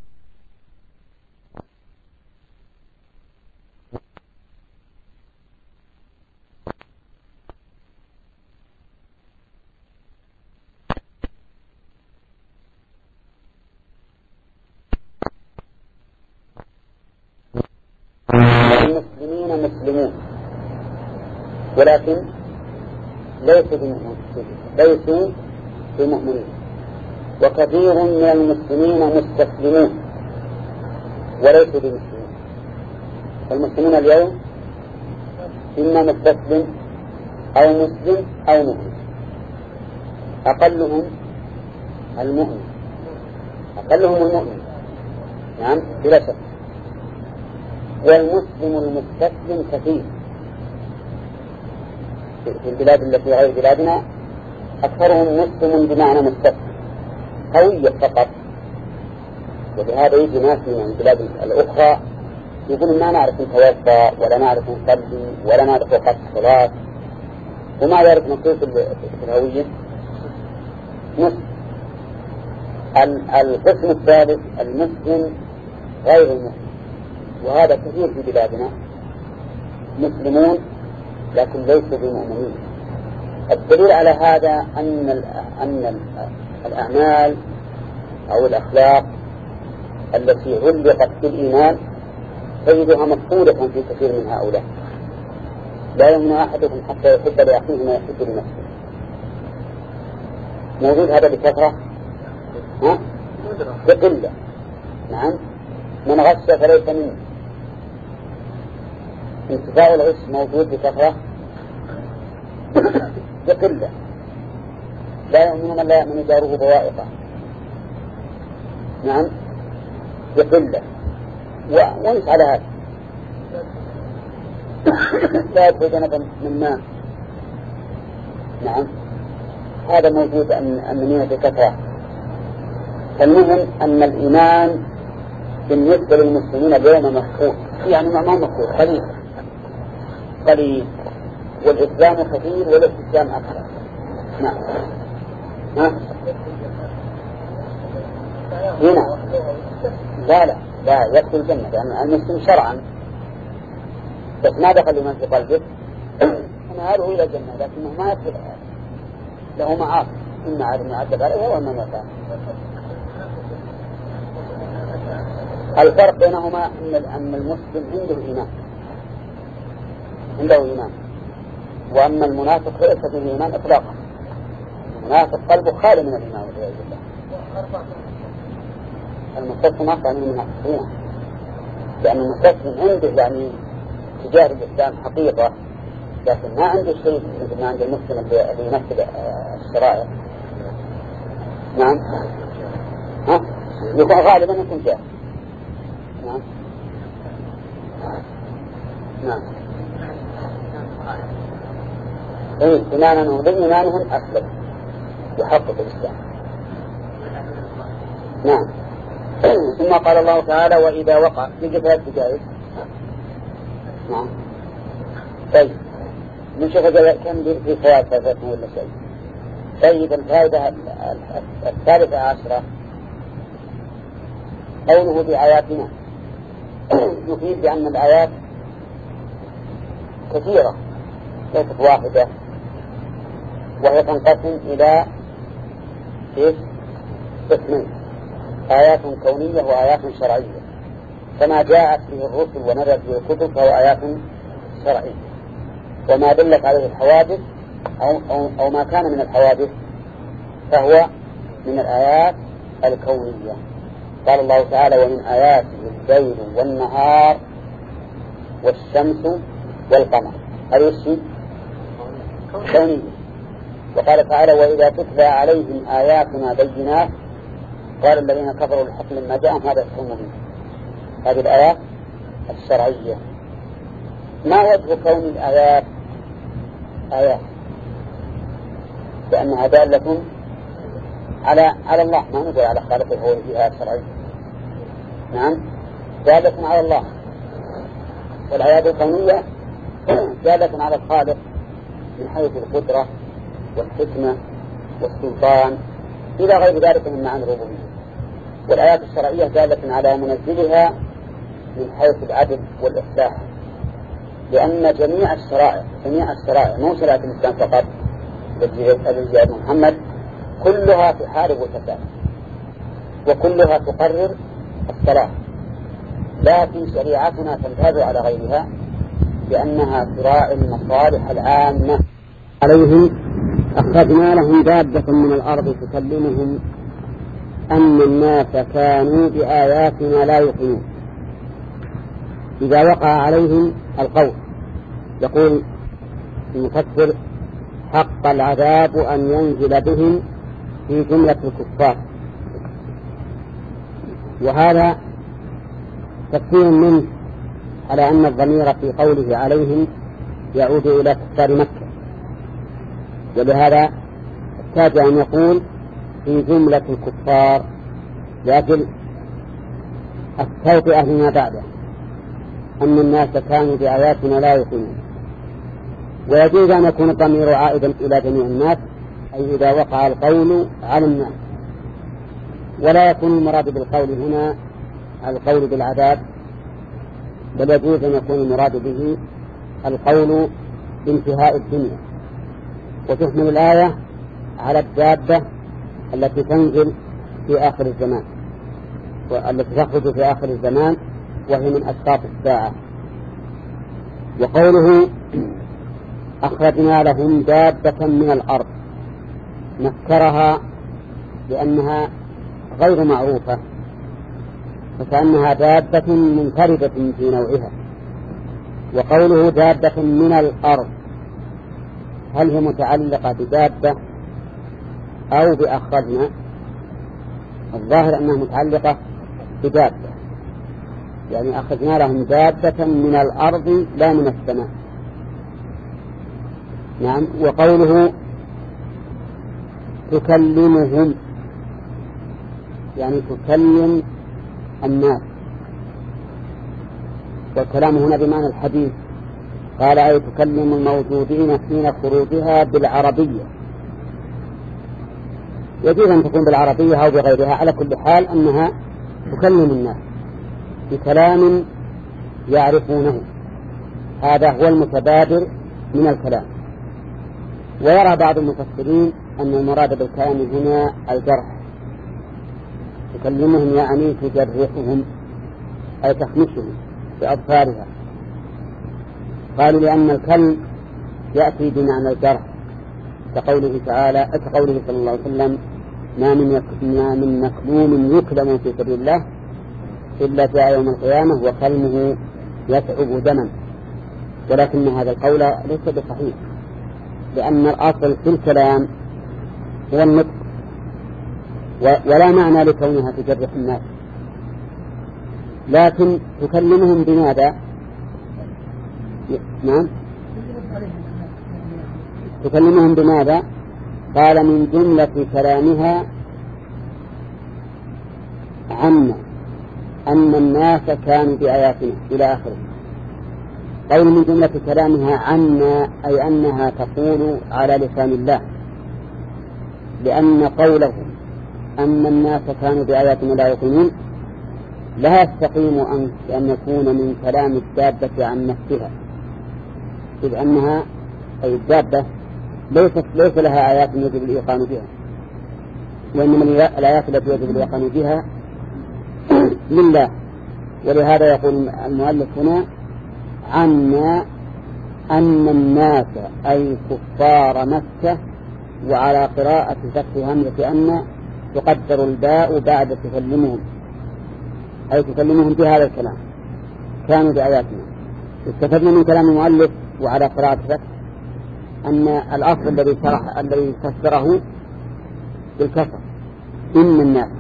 المسلمين مسلمون ولكن ليسوا بمؤمنين ليسوا بمؤمنين، وكثير من المسلمين مستسلمون وليسوا بمسلمين. المسلمون اليوم إما مستسلم أو مسلم أو مؤمن، أقلهم المؤمن أقلهم المؤمن نعم بلا شك. والمسلم المستسلم كثير في البلاد التي غير بلادنا، أكثرهم مسلم بمعنى مستسلم هوية فقط. وبهذا يجي ناس من البلاد الأخرى يقولون ما نعرف نتوضأ ولا نعرف نصلي ولا نعرف وقت الصلاة، وما يعرف نصيص الهوية. مسلم. القسم الثالث المسلم غير المسلم، وهذا كثير في بلادنا، مسلمون لكن ليسوا بمؤمنين. الدليل على هذا أن أن الأعمال أو الأخلاق التي علقت بالإيمان تجدها مفقودة في كثير من هؤلاء. لا يؤمن أحدكم حتى يحب لأخيه ما يحب لنفسه. موجود هذا بكثرة؟ ها؟ بقلة. نعم. من غش فليس منه. انتفاء الغش موجود بكثرة بقلة. لا يؤمن من لا يؤمن جاره بوائقه. نعم بقلة. ونس على هذا لا يدخل جنبا من ماء. نعم هذا موجود أمنية بكثرة. فالمهم أن الإيمان بالنسبة للمسلمين اليوم مفقود، يعني ما مفقود قليل قليل، والإسلام كثير والاستسلام أكثر. نعم ها؟ هنا لا لا لا يدخل الجنة لأن يعني المسلم شرعا، بس ما دخل لمن في قلبه مآله إلى الجنة، لكنه ما يدخل له معاصي، إما عاد يعذب عليها وإما مكان. الفرق بينهما أن المسلم عنده إيمان عنده إيمان وأما المنافق ليس فيه إيمان إطلاقا. المنافق قلبه خالي من الإيمان والعياذ بالله. المستسلم أصلا من المنافقين، لأن المستسلم عنده يعني تجاه الإسلام حقيقة، لكن ما عنده شيء مثل ما عند المسلم اللي ينفذ الشرائع. نعم ها يكون غالبا يكون جاهل. نعم نعم إيه إيمانهم بإيمانهم أسلم يحقق الإسلام. نعم. ثم قال الله تعالى وإذا وقع يجب ثلاث دقائق. نعم طيب نشوف كم في فوائد ثلاثة ولا شيء. طيب الفائدة الثالثة عشرة قوله بآياتنا يفيد بأن الآيات كثيرة ليست واحدة، وهي تنقسم إلى قسمين: آيات كونية وآيات شرعية. كما جاءت به الرسل ونزلت به الكتب فهو آيات شرعية، وما دلت عليه الحوادث أو, أو, أو ما كان من الحوادث فهو من الآيات الكونية. قال الله تعالى ومن آياته الليل والنهار والشمس والقمر، هذا الشيء كوني. وقال تعالى وإذا تتلى عليهم آياتنا بينات قال الذين كفروا الحق لما جاءهم هذا السحر مبين. هذه الآيات الشرعية. ما وجه كون الآيات آيات؟ لأنها دالة على على الله، ما نقول على خالقه هو الجهات الشرعية. نعم، دالة على الله. والآيات الكونية دالة على الخالق من حيث القدرة والحكمة والسلطان إلى غير ذلك من معاني الربوبية. والآيات الشرعية دالة على منزلها من حيث العدل والإصلاح، لأن جميع الشرائع جميع الشرائع مو شريعة الإسلام فقط الذي جاء محمد، كلها تحارب الفساد وكلها تقرر الصلاح، لكن شريعتنا تنتهز على غيرها لأنها تراعي المصالح العامة. عليهم أخرجنا لهم دابة من الأرض تكلمهم أن الناس كانوا بآياتنا لا يؤمنون. إذا وقع عليهم القول يقول المفسر حق العذاب أن ينزل بهم في جملة الكفار، وهذا تفسير منه على أن الضمير في قوله عليهم يعود إلى كفار مكة، ولهذا احتاج أن يقول في جملة الكفار لأجل التوطئة لما بعده أن الناس كانوا بآياتنا لا يؤمنون. ويجوز أن يكون الضمير عائدا إلى جميع الناس، أي إذا وقع القول على الناس، ولا يكون المراد بالقول هنا القول بالعذاب، بل يجوز أن يكون المراد به القول بانتهاء الدنيا. وتحمل الآية على الدابة التي تنزل في آخر الزمان والتي تخرج في آخر الزمان وهي من أشراط الساعة. وقوله أخرجنا لهم دابة من الأرض نكرها لأنها غير معروفة، فكأنها دابة منفردة في نوعها. وقوله دابة من الأرض هل هي متعلقة بدابة أو بأخرجنا؟ الظاهر أنها متعلقة بدابة، يعني أخذنا لهم دابة من الأرض لا من السماء. نعم. وقوله تكلمهم يعني تكلم الناس، والكلام هنا بمعنى الحديث. قال أي تكلم الموجودين حين خروجها بالعربية. يجوز أن تكون بالعربية أو بغيرها، على كل حال أنها تكلم الناس بكلام يعرفونه، هذا هو المتبادر من الكلام. ويرى بعض المفسرين أن المراد بالكلام هنا الجرح، تكلمهم يعني تجرحهم أي تخمشهم بأظفارها. قالوا لأن الكلم يأتي بمعنى الجرح، كقوله تعالى كقوله صلى الله عليه وسلم ما من ما من مكلوم يكلم في سبيل الله إلا جاء يوم القيامة وكلمه يتعب دما. ولكن هذا القول ليس بصحيح، لأن الأصل في الكلام هو النطق، ولا معنى لكونها تجرح الناس، لكن تكلمهم بماذا؟ نعم، تكلمهم بماذا؟ قال من جملة كلامها عنا أن الناس كانوا بآياتنا إلى آخره. قول من جملة كلامها عنا أي أنها تقول على لسان الله، لأن قوله أن الناس كانوا بآياتنا لا يؤمنون لا يستقيم أن يكون من كلام الدابة عن نفسها، إذ أنها أي الدابة ليست ليس لها آيات يجب الإيقان بها، وإنما الآيات التي يجب الإيقان بها لله. ولهذا يقول المؤلف هنا عنا أن الناس أي كفار مكة، وعلى قراءة فتح همزة أن تقدر الباء بعد تكلمهم، أي تكلمهم بهذا الكلام كانوا بآياتنا. استفدنا من كلام المؤلف وعلى قراءة فتح أن الأصل الذي شرح الذي فسره بالكسر إن الناس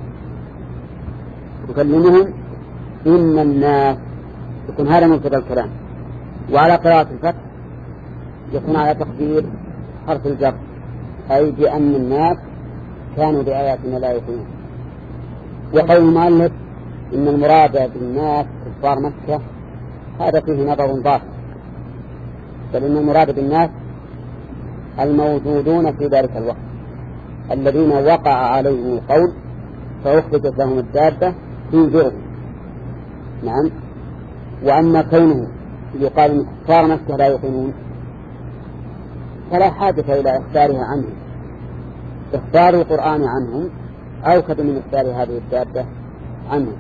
تكلمهم إن الناس يكون هذا مبتدأ الكلام، وعلى قراءة الفتح يكون على تقدير حرف الجر أي بأن الناس كانوا بآياتنا لا يؤمنون. وقول المؤلف إن المراد بالناس كفار مكة هذا فيه نظر ضاف، بل إن المراد بالناس الموجودون في ذلك الوقت الذين وقع عليهم القول فأخرجت لهم الدابة تنذرهم. نعم. وأما كونه يقال إن كفار مكة لا يؤمنون فلا حاجة إلى إخبارها عنهم، إخبار القرآن عنهم أوكد من إخبار هذه الدابة عنهم.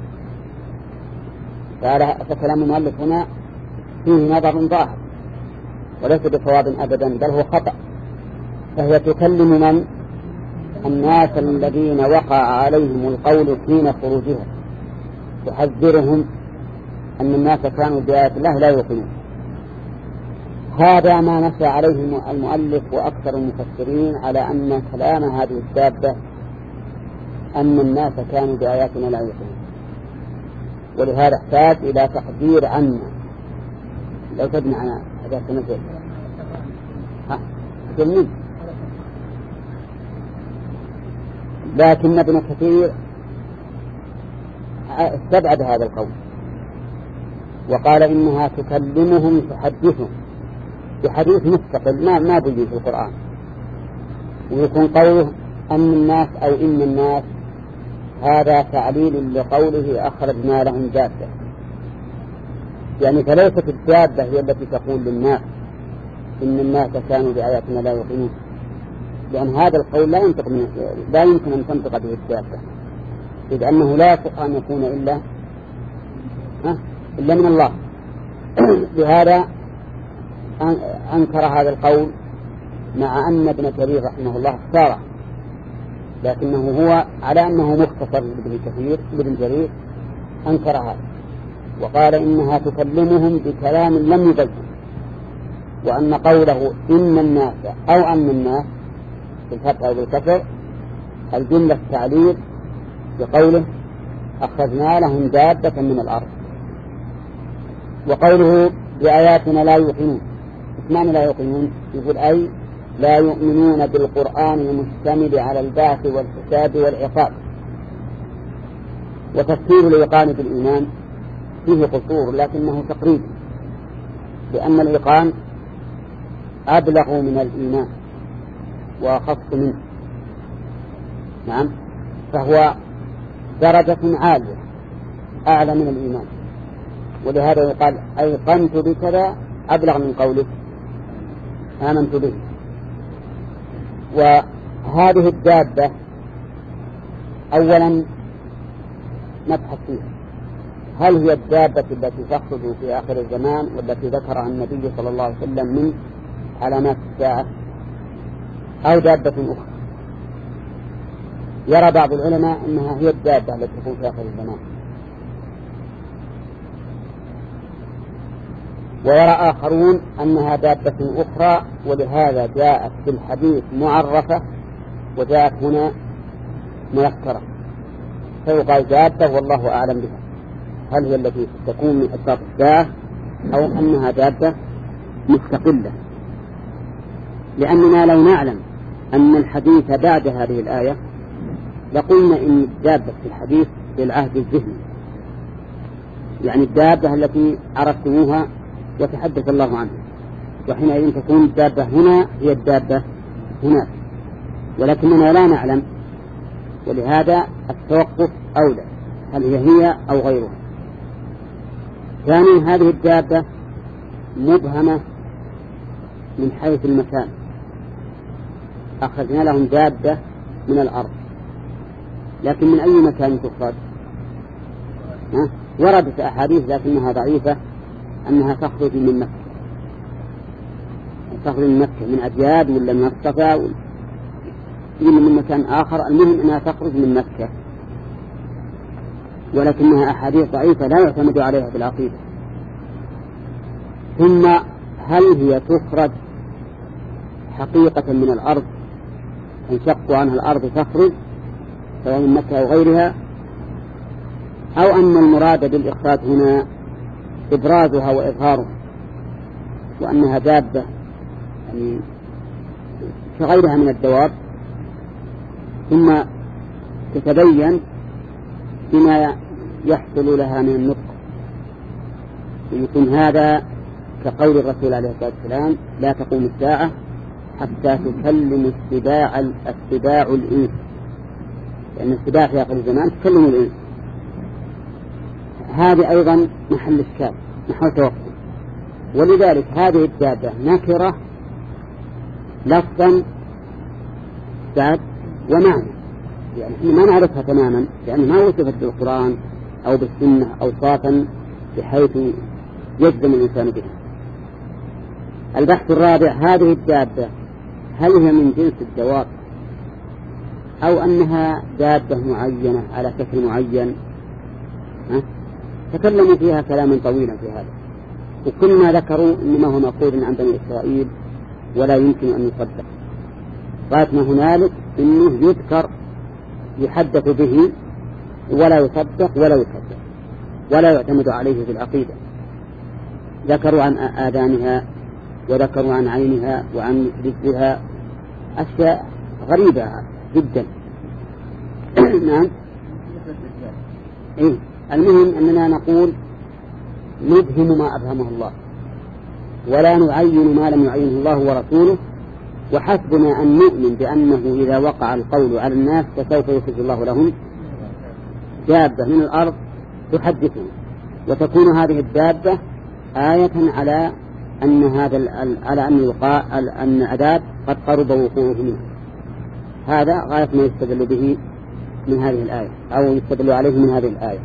فكلام المؤلف هنا فيه نظر ظاهر وليس بصواب أبدا، بل هو خطأ. فهي تكلم من؟ الناس الذين وقع عليهم القول حين خروجها، تحذرهم أن الناس كانوا بآيات الله لا يؤمنون. هذا ما نص عليه المؤلف وأكثر المفسرين على أن كلام هذه الدابة أن الناس كانوا بآياتنا لا يؤمنون، ولهذا احتاج إلى تحذير عنا. لو تبنى عنا هذا سنزل ها جميل. لكن ابن كثير استبعد هذا القول وقال إنها تكلمهم تحدثهم بحديث مستقل ما ما بيجي في القرآن، ويكون قوله أن الناس أو إن الناس هذا تعليل لقوله أخرجنا لهم دابة، يعني فليست الدابة هي التي تقول للناس إن الناس كانوا بآياتنا لا يؤمنون، لأن هذا القول لا ينطق من لا يمكن أن تنطق به الدابة، إذ أنه لا يصح أن يكون إلا ها إلا من الله. بهذا أنكر هذا القول، مع أن ابن جرير رحمه الله اختاره، لكنه هو على أنه مختصر لابن كثير لابن جرير أنكر هذا وقال إنها تكلمهم بكلام لم يبين، وأن قوله إن الناس أو أن الناس بالفتح أو بالكسر الجملة التعليل بقوله أخذنا لهم دابة من الأرض. وقوله بآياتنا لا يؤمنون، معنى لا يؤمنون؟ يقول أي لا يؤمنون بالقرآن المشتمل على البعث والحساب والعقاب. وتفسير الإيقان بالإيمان فيه قصور لكنه تقريب، لأن الإيقان أبلغ من الإيمان وأخص منه. نعم، فهو درجة عالية أعلى من الإيمان، ولهذا يقال أيقنت بكذا أبلغ من قولك آمنت به. وهذه الدابة أولا نبحث فيها، هل هي الدابة التي تخرج في آخر الزمان والتي ذكرها النبي صلى الله عليه وسلم من علامات الساعة، أو دابة أخرى؟ يرى بعض العلماء أنها هي الدابة التي تكون في آخر الزمان، ويرى آخرون أنها دابة أخرى، ولهذا جاءت في الحديث معرفة وجاءت هنا منكرة، فيقال دابة والله أعلم بها، هل هي التي تكون من أسباب الساعة أو أنها دابة مستقلة. لأننا لو نعلم أن الحديث بعد هذه الآية لقلنا إن الدابة في الحديث بالعهد الذهني، يعني الدابة التي عرفتموها وتحدث الله عنها، وحينئذ تكون الدابة هنا هي الدابة هناك، ولكننا لا نعلم، ولهذا التوقف أولى، هل هي هي أو غيرها. ثانيا هذه الدابة مبهمة من حيث المكان، أخذنا لهم دابة من الأرض، لكن من أي مكان تخرج؟ وردت أحاديث لكنها ضعيفة أنها تخرج من مكة، تخرج من مكة من أجياد ولا من الصفا ولا من مكان آخر، المهم أنها تخرج من مكة، ولكنها أحاديث ضعيفة لا يعتمد عليها في العقيدة. ثم هل هي تخرج حقيقة من الأرض، انشق عنها الأرض تخرج سواء من مكة أو غيرها، أو أن المراد بالإخراج هنا إبرازها وإظهارها، وأنها دابة يعني كغيرها من الدواب، ثم تتبين بما يحصل لها من النطق، يكون هذا كقول الرسول عليه الصلاة والسلام: لا تقوم الساعة حتى تكلم السباع السباع الإنس، لأن السباع في آخر الزمان تكلم الإنس. هذه أيضا محل إشكال، محل توقف. ولذلك هذه الدابة نكرة لفظا بعد ومعنى، يعني احنا ما نعرفها تماما لأن ما وصفت بالقرآن أو بالسنة أوصافا بحيث يجزم الإنسان بها. البحث الرابع: هذه الدابة هل هي من جنس الدواب أو أنها دابة معينة على شكل معين؟ ها؟ تكلموا فيها كلاما طويلا في هذا، وكل ما ذكروا إنما هو مأخوذ عن بني إسرائيل ولا يمكن أن يصدق. غاية ما هنالك إنه يذكر يحدث به ولا يصدق ولا يصدق ولا يعتمد عليه في العقيدة. ذكروا عن آذانها وذكروا عن عينها وعن رجلها أشياء غريبة جدا. نعم. إيه؟ المهم أننا نقول نبهم ما أبهمه الله ولا نعين ما لم يعينه الله ورسوله، وحسبنا أن نؤمن بأنه إذا وقع القول على الناس فسوف يخرج الله لهم دابة من الأرض تحدثهم، وتكون هذه الدابة آية على أن هذا على أن يقع أن العذاب قد قرب وقوعه منه. هذا غاية ما يستدل به من هذه الآية أو يستدل عليه من هذه الآية.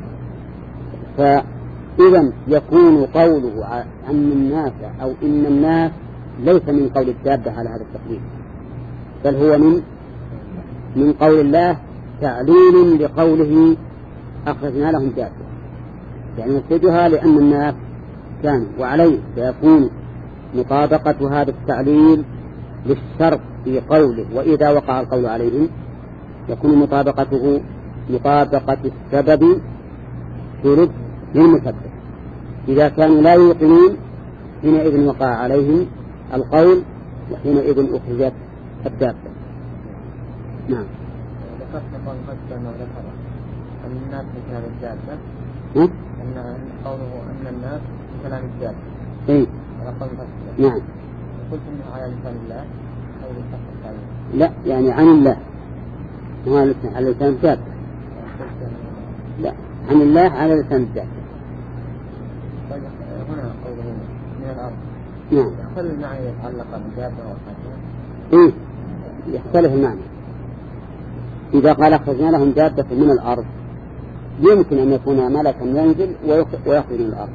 فإذا يكون قوله أن الناس أو إن الناس ليس من قول الدابة على هذا التقليد، بل هو من من قول الله تعليل لقوله أخرجنا لهم دابة، يعني نسجها لأن الناس كانوا، وعليه سيكون مطابقة هذا التعليل للشرط في قوله وإذا وقع القول عليهم، يكون مطابقته مطابقة السبب شرط للمسبب. إذا كانوا لا يوقنون حينئذ وقع عليهم القول وحينئذ أخرجت الدابة. نعم. ذكرت قول قد أنه ذكر أن الناس من كلام الدابة، أن قوله أن الناس من كلام الدابة. إيه. نعم. قلت إنه على لسان الله أو لسان الله؟ لا، يعني عن الله، هو على لسان الدابة. لا، عن الله على لسان الدابة. طيب هنا قوله من الأرض. نعم. يختلف المعنى يتعلق بالدابة والحاجة؟ إيه، يختلف المعنى. إذا قال أخرجنا لهم دابة من الأرض يمكن أن يكون ملكا ينزل ويخرج من الأرض،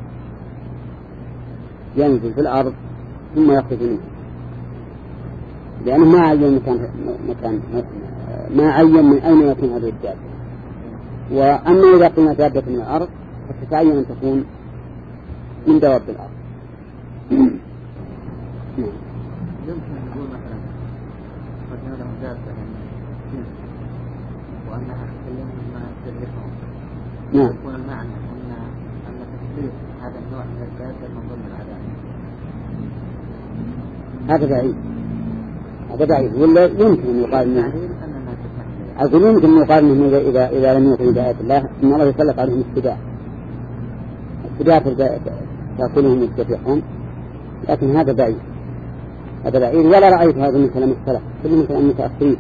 ينزل في الأرض ثم يخرج منه، لأنه ما عين مكان, مكان ما عين من أين يكون هذه الدابة. وأما إذا قلنا دابة من الأرض فتتعين أن تكون من دواب الأرض. يمكن أن نقول مثلا أخرجنا لهم دابة وأنها تكلمهم ما تدركهم. نعم. يكون المعنى أن أن تفسير هذا النوع من الدابة من ضمن العذاب. هذا بعيد، هذا بعيد. ولا يمكن أن يقال منه أقول يمكن أن يقال منه إذا إذا إذا لم يؤمنوا بآيات الله إن الله يسلط عليهم السباع، السباع تأكلهم وتتبعهم، لكن هذا بعيد، هذا بعيد. ولا رأيت هذا من كلام السلف، كل من كلام المتأخرين.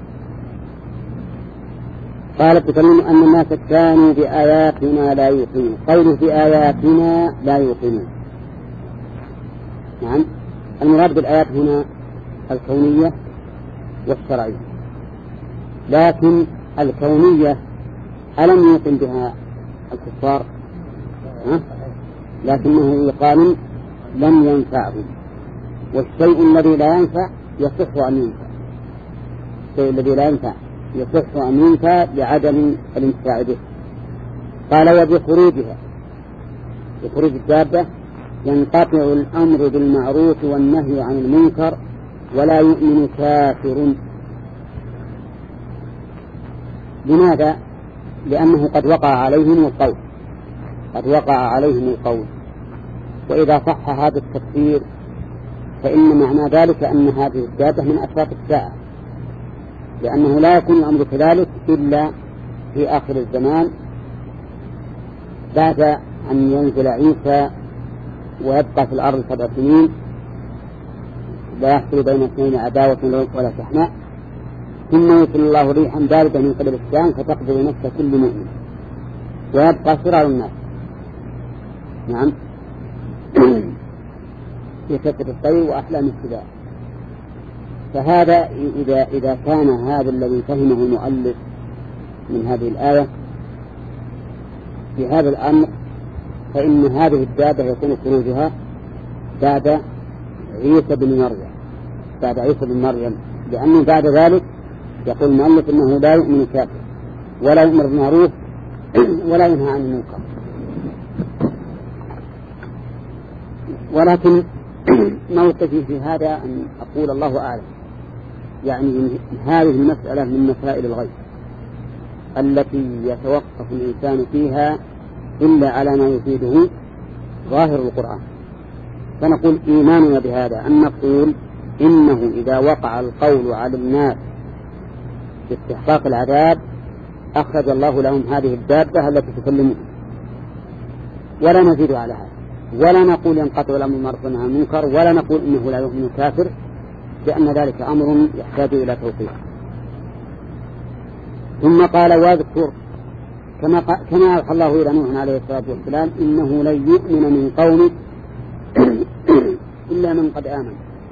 قالت تكلم أن الناس كانوا بآياتنا لا يوقنون. قوله بآياتنا لا يوقنون، نعم، المراد بالآيات هنا الكونية والشرعية، لكن الكونية ألم يوقن بها الكفار؟ ها؟ لكنه يقال لم ينفعهم، والشيء الذي لا ينفع يصح أن ينفع، الشيء الذي لا ينفع يصح أن ينفع لعدم الانتفاع به. قال وبخروجها، بخروج الدابة ينقطع الأمر بالمعروف والنهي عن المنكر ولا يؤمن كافر. لماذا؟ لأنه قد وقع عليهم القول، قد وقع عليهم القول. وإذا صح هذا التفسير فإن معنى ذلك أن هذه الدابة من أشراط الساعة، لأنه لا يكون الأمر كذلك إلا في آخر الزمان بعد أن ينزل عيسى ويبقى في الأرض سبع سنين لا يحصل بين اثنين عداوة ولا شحناء، ثم يرسل الله ريحا باردة من قبل الشام فتقبل نفس كل مؤمن ويبقى صراع الناس. نعم في كثرة الطير وأحلام السباع. فهذا إذا, إذا كان هذا الذي فهمه المؤلف من هذه الآية في هذا الأمر، فإن هذه الدابة يكون خروجها بعد عيسى بن مريم بعد عيسى بن مريم لأنه بعد ذلك يقول المؤلف إنه لا يؤمن كافر ولا يؤمر بالمعروف ولا ينهى عن المنكر. ولكن موقفي في هذا أن أقول الله أعلم، يعني هذه المسألة من مسائل الغيب التي يتوقف الإنسان فيها إلا على ما يفيده ظاهر القرآن. فنقول إيماننا بهذا أن نقول إنه إذا وقع القول على الناس باستحقاق العذاب أخرج الله لهم هذه الدابة التي تكلمهم، ولا نزيد على هذا، ولا نقول ينقطع الأمر بالمعروف والنهي عن المنكر، ولا نقول إنه لا يؤمن كافر، لأن ذلك أمر يحتاج إلى توقيع. ثم قال واذكر كما كما أوحى الله إلى نوح عليه الصلاة والسلام إنه لن يؤمن من قومك إلا من قد آمن.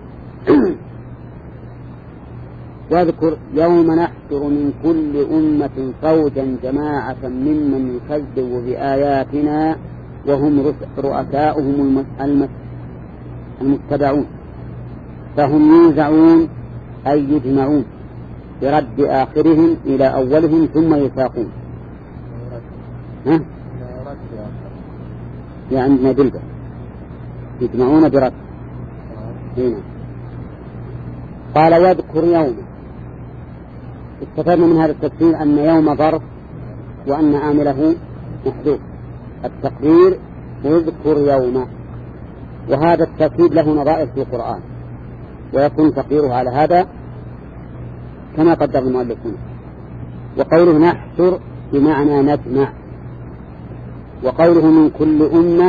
واذكر يوم نحشر من كل أمة فوجا جماعة ممن يكذب بآياتنا وهم رؤساؤهم المتبعون فهم يوزعون أي يجمعون برد آخرهم إلى أولهم ثم يساقون. ها؟ يعني ندلبه يجمعون برد. هنا قال واذكر يوم، استفدنا من هذا التفسير أن يوم ظرف وأن عامله محذوف التقدير واذكر يوم، وهذا التأكيد له نظائر في القرآن ويكون تقديره على هذا كما قدر المؤلفون. وقوله نحشر بمعنى نجمع، وقوله من كل أمة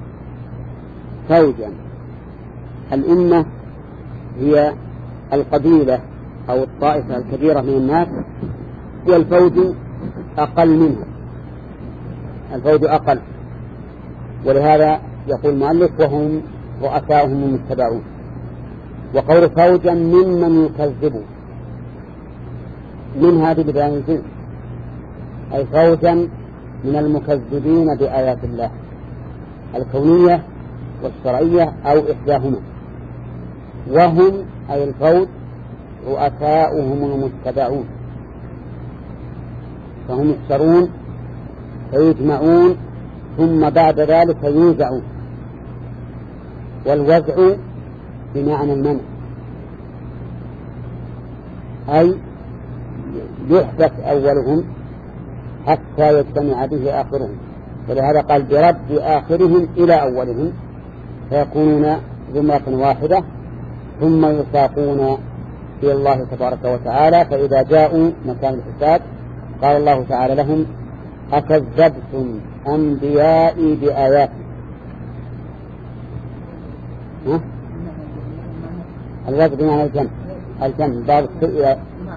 فوجا، الأمة هي القبيلة أو الطائفة الكبيرة من الناس، والفوج أقل منها، الفوج أقل، ولهذا يقول المؤلف وهم رؤساؤهم المتبعون. وقول فوجا ممن يكذب، من هذه بيان الجنس، أي فوجا من المكذبين بآيات الله الكونية والشرعية أو إحداهما، وهم أي الفوج رؤساؤهم المتبعون، فهم يحشرون فيجمعون ثم بعد ذلك يوزعون. والوزع بمعنى المنع، أي يحدث أولهم حتى يجتمع به آخرهم، ولهذا قال برد آخرهم إلى أولهم فيكونون زمرة واحدة ثم يساقون إلى الله تبارك وتعالى. فإذا جاءوا مكان الحساب قال الله تعالى لهم أكذبتم أنبيائي بآياتي. ها؟ الوزن بمعنى الجمع، الجمع باب السئلة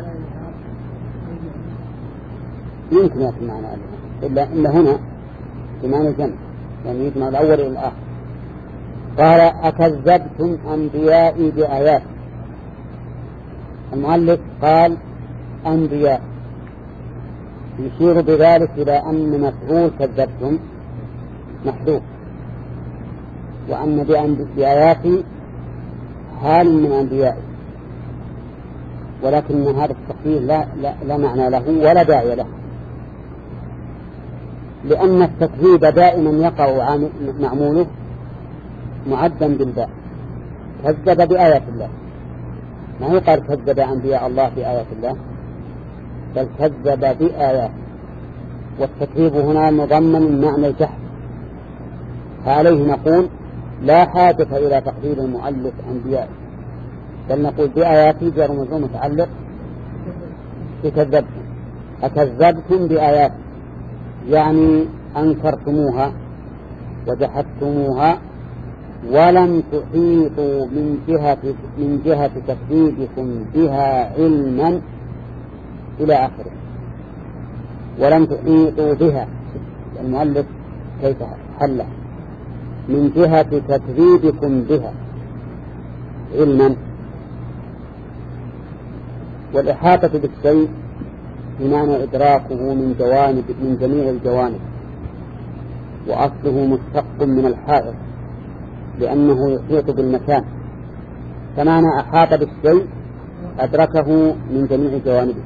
يمكن يكون معنى إلا, إلا هنا بمعنى الجمع، يعني يجمع الأول إلى الآخر. قال أكذبتم أنبيائي بآيات، المؤلف قال أنبياء، يشير بذلك إلى أن مفعول كذبتم محذوف، وأن بآياتي حال من أنبيائي، ولكن هذا التقدير لا, لا, لا معنى له ولا داعي له، لأن التكذيب دائما يقع معموله معدا بالباء. كذب بآيات الله، ما هو قال كذب أنبياء الله بآيات الله، بل كذب بآيات، والتكذيب هنا مضمن معنى الجحد، فعليه نقول لا حاجة إلى تقدير المؤلف أنبياء، بل نقول بآياتي جار مجرور متعلق كذبتم، أكذبتم بآيات يعني أنكرتموها وجحدتموها ولم تحيطوا من جهة من جهة تكذيبكم بها علما إلى آخره. ولم تحيطوا بها، المؤلف كيف حله من جهة تكذيبكم بها علما. والإحاطة بالشيء بمعنى إدراكه من جوانب من جميع الجوانب، وأصله مشتق من الحائط لأنه يحيط بالمكان، فمعنى أحاط بالشيء أدركه من جميع جوانبه.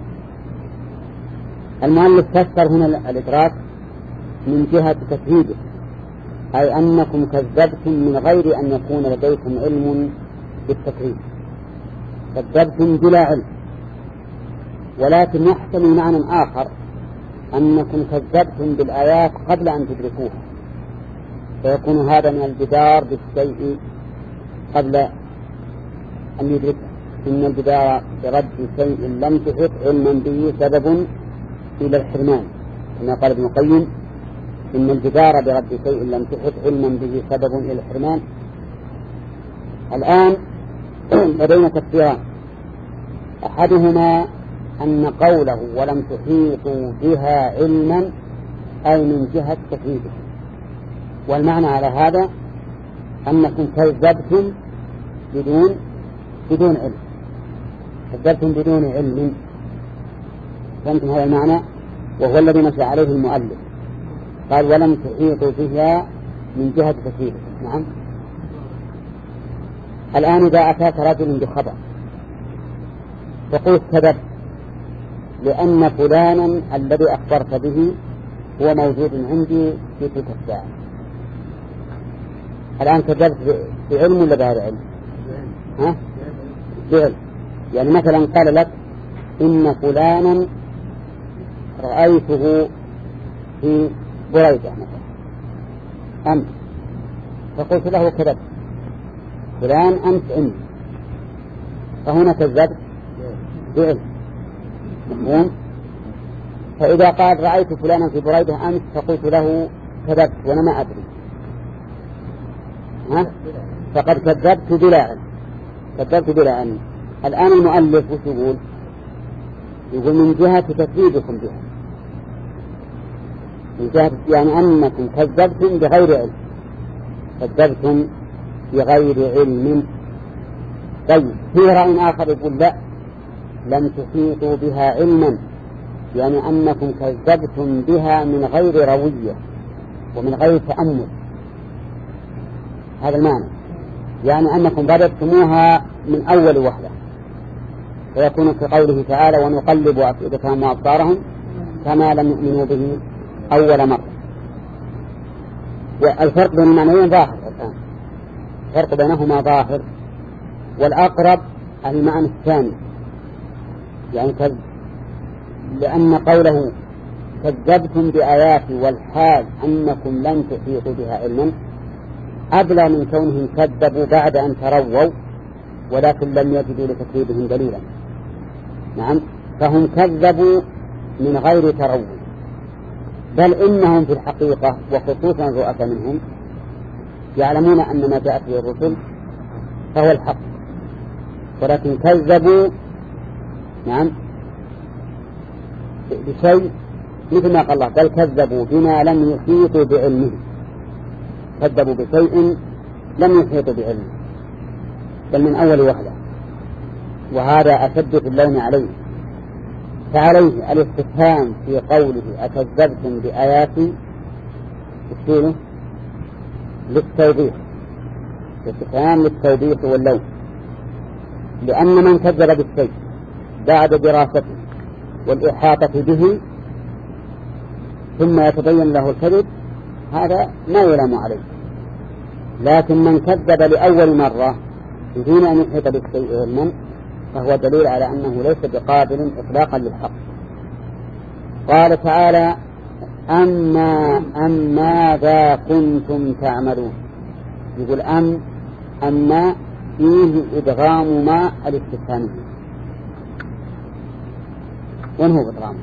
المؤلف فسر هنا الإدراك من جهة تكذيبه، أي أنكم كذبتم من غير أن يكون لديكم علم بالتكذيب، كذبتم بلا علم. ولكن يحتمل معنى آخر أنكم كذبتم بالآيات قبل أن تدركوها، فيكون هذا من الجدار بالشيء قبل أن يدركه. إن الجدار برد شيء لم تحط علما به سبب إلى الحرمان، كما قال ابن القيم إن الجدار برد شيء لم تحط علما به سبب إلى الحرمان. الآن لدينا تفسيران، أحدهما أن قوله ولم تحيطوا بها علما أي من جهة تكذيبه، والمعنى على هذا أنكم كذبتم بدون بدون علم، كذبتم بدون علم. فهمتم هذا المعنى؟ وهو الذي نشأ عليه المؤلف، قال ولم تحيطوا بها من جهة تكذيبه. نعم. الآن إذا أتاك رجل بخبر فقلت كذبت لأن فلانا الذي أخبرت به هو موجود عندي في تلك الساعة، الآن كذبت بعلم ولا بغير علم؟ ها؟ بعلم. يعني مثلا قال لك إن فلانا رأيته في بريدة مثلا أمس، فقلت له كذبت فلان أمس عندي، فهنا كذبت بعلم. مفهوم؟ فإذا قال رأيت فلانا في بريدة أمس فقلت له كذبت وأنا ما أدري، ها؟ فقد كذبت بلا علم، كذبت بلا علم. الآن المؤلف وش يقول؟ يقول من جهة تكذيبكم بها، من جهة يعني أنكم كذبتم بغير علم، كذبتم بغير علم. طيب في رأي آخر يقول لا، لم تحيطوا بها علما، يعني أنكم كذبتم بها من غير روية ومن غير تأمل. هذا المعنى، يعني أنكم رددتموها من أول وحدة، ويكون في قوله تعالى ونقلب أفئدتهم وأبصارهم كما لم يؤمنوا به أول مرة. والفرق بين المعنيين ظاهر الآن، الفرق بينهما ظاهر، والأقرب المعنى الثاني، يعني كذب، لأن قوله كذبتم بآياتي والحال أنكم لن تحيطوا بها علما أبلى من كونهم كذبوا بعد أن ترووا ولكن لم يجدوا لتكذيبهم دليلا. نعم، فهم كذبوا من غير تروي، بل إنهم في الحقيقة وخصوصا الرؤساء منهم يعلمون أن ما جاءت به الرسل فهو الحق، ولكن كذبوا نعم بشيء مثل ما قال الله، بل كذبوا بما لم يحيطوا بعلمه، كذبوا بشيء لم يحيطوا بعلمه بل من أول وحدة، وهذا أشد في اللوم عليه. فعليه الاستفهام في قوله أكذبتم بآياتي تشيره للتوضيح، الاستفهام للتوضيح واللوم، لأن من كذب بالشيء بعد دراسته والإحاطة به ثم يتبين له الكذب هذا ما يلام عليه، لكن من كذب لأول مرة بدون أن يحيط بالشيء علما فهو دليل على أنه ليس بقابل إطلاقا للحق. قال تعالى أما أم ماذا كنتم تعملون، يقول أم أما فيه إدغام ما الاستفهامي، وين هو بإضغام؟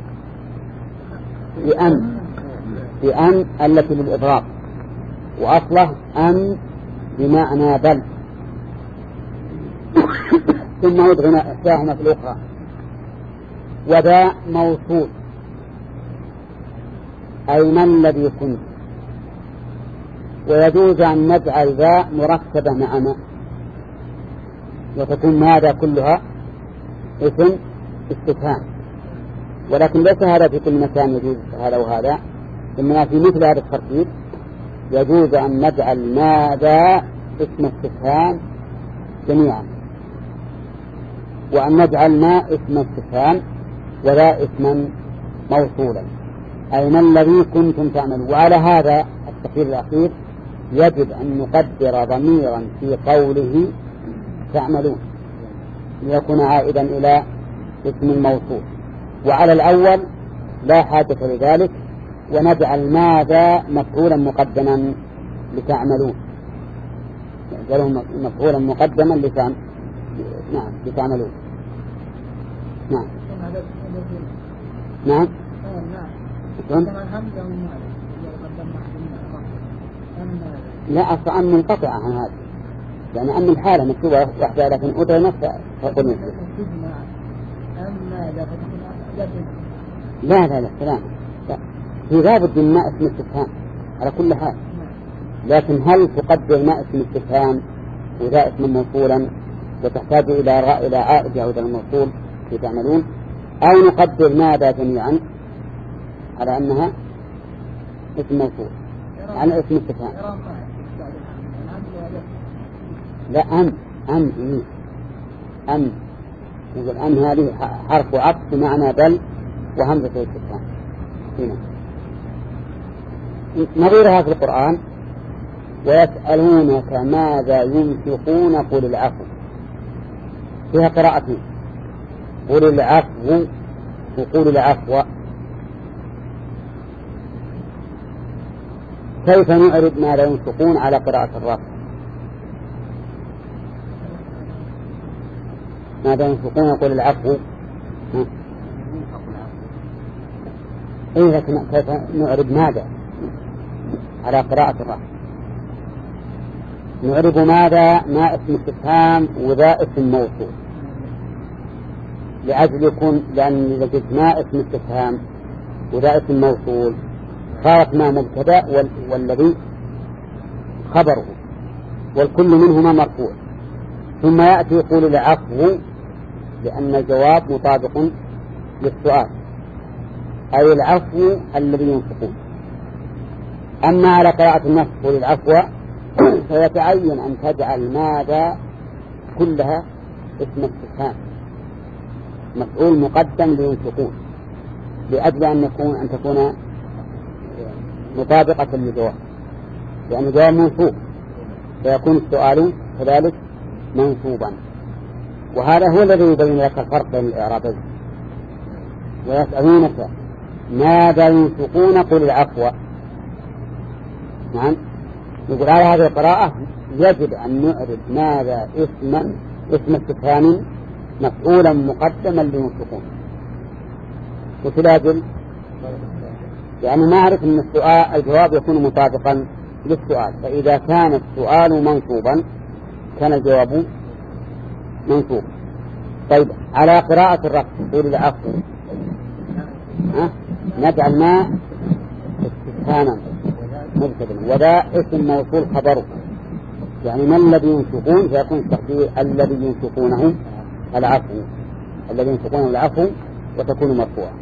بأن بأن التي للإضراب، وأصله أن بمعنى بل، ثم يدغم إحداهما في الأخرى. وذا موصول أي من الذي كنت، ويجوز أن نجعل ذا مركبة مع ما، وتكون ماذا كلها اسم استفهام، ولكن ليس هذا في كل مكان يجوز هذا وهذا، إنما في مثل هذا الترتيب يجوز أن نجعل ماذا اسم استفهام جميعا، وأن نجعل ما اسم استفهام ولا اسما موصولا، أي ما الذي كنتم تعملون. وعلى هذا التقدير الأخير يجب أن نقدر ضميرا في قوله تعملون ليكون عائدا إلى اسم الموصول، وعلى الأول لا حاجة لذلك، ونجعل ماذا مفعولا مقدما لتعملون، نجعله مفعولا مقدما لتعملون. نعم لتعملون. نعم نعم لا أصلا أن منقطعة عن هذا، يعني أن الحالة مكتوبة وحدها لكن أدري نفسها فقل نفسها. لا لا لا سلام، في لابد من ما اسم استفهام على كل حال، لكن هل تقدر ما اسم استفهام وذا اسم موصولا وتحتاج إلى إلى عائد يعود الموصول في تعملون، أو نقدر ماذا جميعا على أنها اسم موصول على اسم استفهام؟ لا أن أن إيه؟ أن يقول أن هذه حرف عطف بمعنى بل وهمزة الاستفهام هنا. نظيرها في القرآن ويسألونك ماذا ينفقون قل العفو، فيها قراءتين قل العفو وقول العفو. كيف نعرض ماذا ينفقون على قراءة الرفع؟ ماذا ينفقون يقول العفو. إيه لكن كيف نعرض ماذا على قراءة الرفع؟ نعرض ماذا ما اسم استفهام وذا اسم موصول، لأجل يكون لأن إذا قلت ما اسم استفهام وذا اسم موصول صارت ما مبتدأ والذي خبره والكل منهما مرفوع، ثم يأتي يقول العفو لأن الجواب مطابق للسؤال، أي العفو الذي ينفقون. أما على قراءة النص قول العفو فيتعين أن تجعل ماذا كلها اسم استفهام مفعول مقدم لينفقون، لأجل أن يكون أن تكون مطابقة للجواب، لأن الجواب منصوب فيكون السؤال كذلك منصوبا. وهذا هو الذي يبين لك الفرق بين الإعرابين. ويسألونك ماذا ينفقون قل العفو. نعم يقول على هذه القراءة يجب أن نعرض ماذا اسما اسم استفهام مفعولا مقدما لينفقون، وفي الأجل يعني نعرف أن السؤال الجواب يكون مطابقا للسؤال، فإذا كان السؤال منصوبا كان الجواب منصوب. طيب على قراءة الرفع قول العفو نجعل ما استفهاما مبتدأ وذا اسم موصول خبره، يعني ما الذي ينفقون فيكون التقدير الذي ينفقونه العفو، الذي ينفقونه العفو وتكون مرفوعة.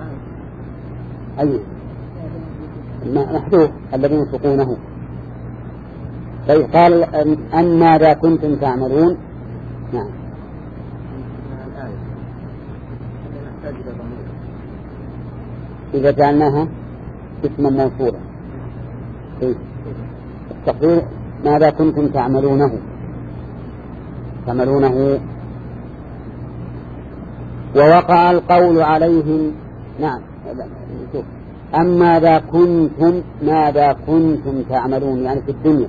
أي محذوف الذي ينفقونه. طيب قال أن ماذا كنتم تعملون. نعم إذا جعلناها اسما موصولا التقدير ماذا كنتم تعملونه تعملونه ووقع القول عليهم. نعم أم ماذا كنتم ماذا كنتم تعملون يعني في الدنيا،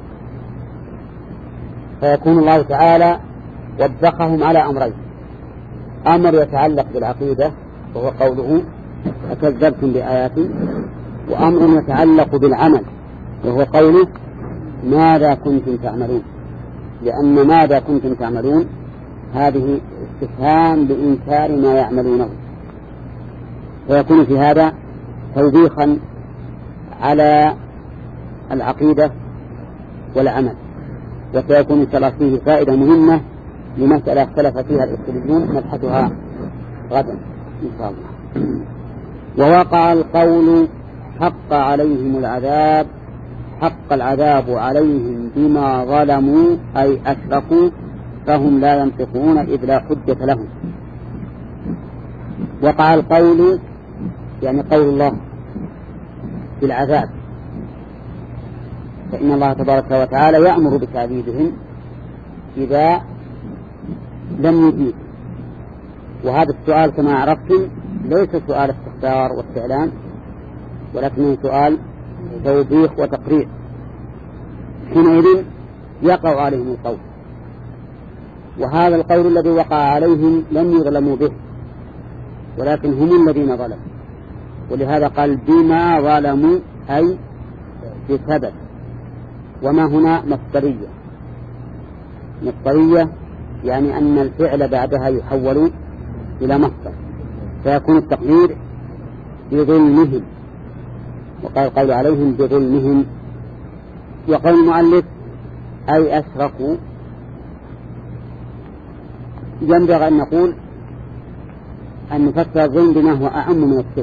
فيكون الله تعالى وبخهم على أمرين: أمر يتعلق بالعقيدة وهو قوله أكذبتم بآياتي، وأمر يتعلق بالعمل وهو قوله ماذا كنتم تعملون، لأن ماذا كنتم تعملون هذه استفهام بإنكار ما يعملونه، فيكون في هذا توبيخا على العقيدة والعمل. وسيكون إن شاء الله فيه فائدة مهمة لمسألة اختلف فيها الأصوليون نبحثها غدا إن شاء الله. ووقع القول حق عليهم العذاب، حق العذاب عليهم بما ظلموا أي أشركوا، فهم لا ينطقون إذ لا حجة لهم. وقع القول يعني قول الله بالعذاب، فإن الله تبارك وتعالى يأمر بتعذيبهم إذا لم يجيب. وهذا السؤال كما عرفتم ليس سؤال استخبار واستعلام، ولكنه سؤال توبيخ وتقرير. حينئذ يقع عليهم القول، وهذا القول الذي وقع عليهم لم يظلموا به، ولكن هم الذين ظلموا، ولهذا قال بما ظلموا أي بسبب. وما هنا مصدرية، مصدرية يعني أن الفعل بعدها يحول إلى مصدر، فيكون التقدير بظلمهم، وقال قول عليهم بظلمهم. وقال المؤلف أي أشركوا، ينبغي أن نقول أن نفسر الظلم بما هو أعم من الشرك،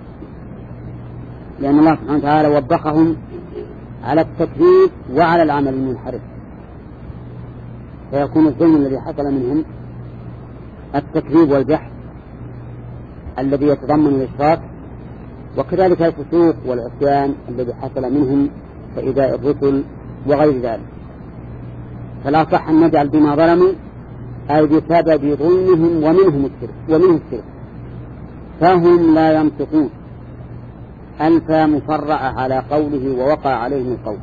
لأن الله سبحانه وتعالى وبخهم على التكذيب وعلى العمل المنحرف، فيكون الظلم الذي حصل منهم التكذيب والجحد الذي يتضمن الإشراك، وكذلك الفسوق والعصيان الذي حصل منهم كإيذاء الرسل وغير ذلك. فلا صح أن نجعل بما ظلموا أي بسبب ظلمهم ومنهم الشرك ومنهم الشرك فهم لا ينطقون. ألف مفرعة على قوله ووقع عليهم القول،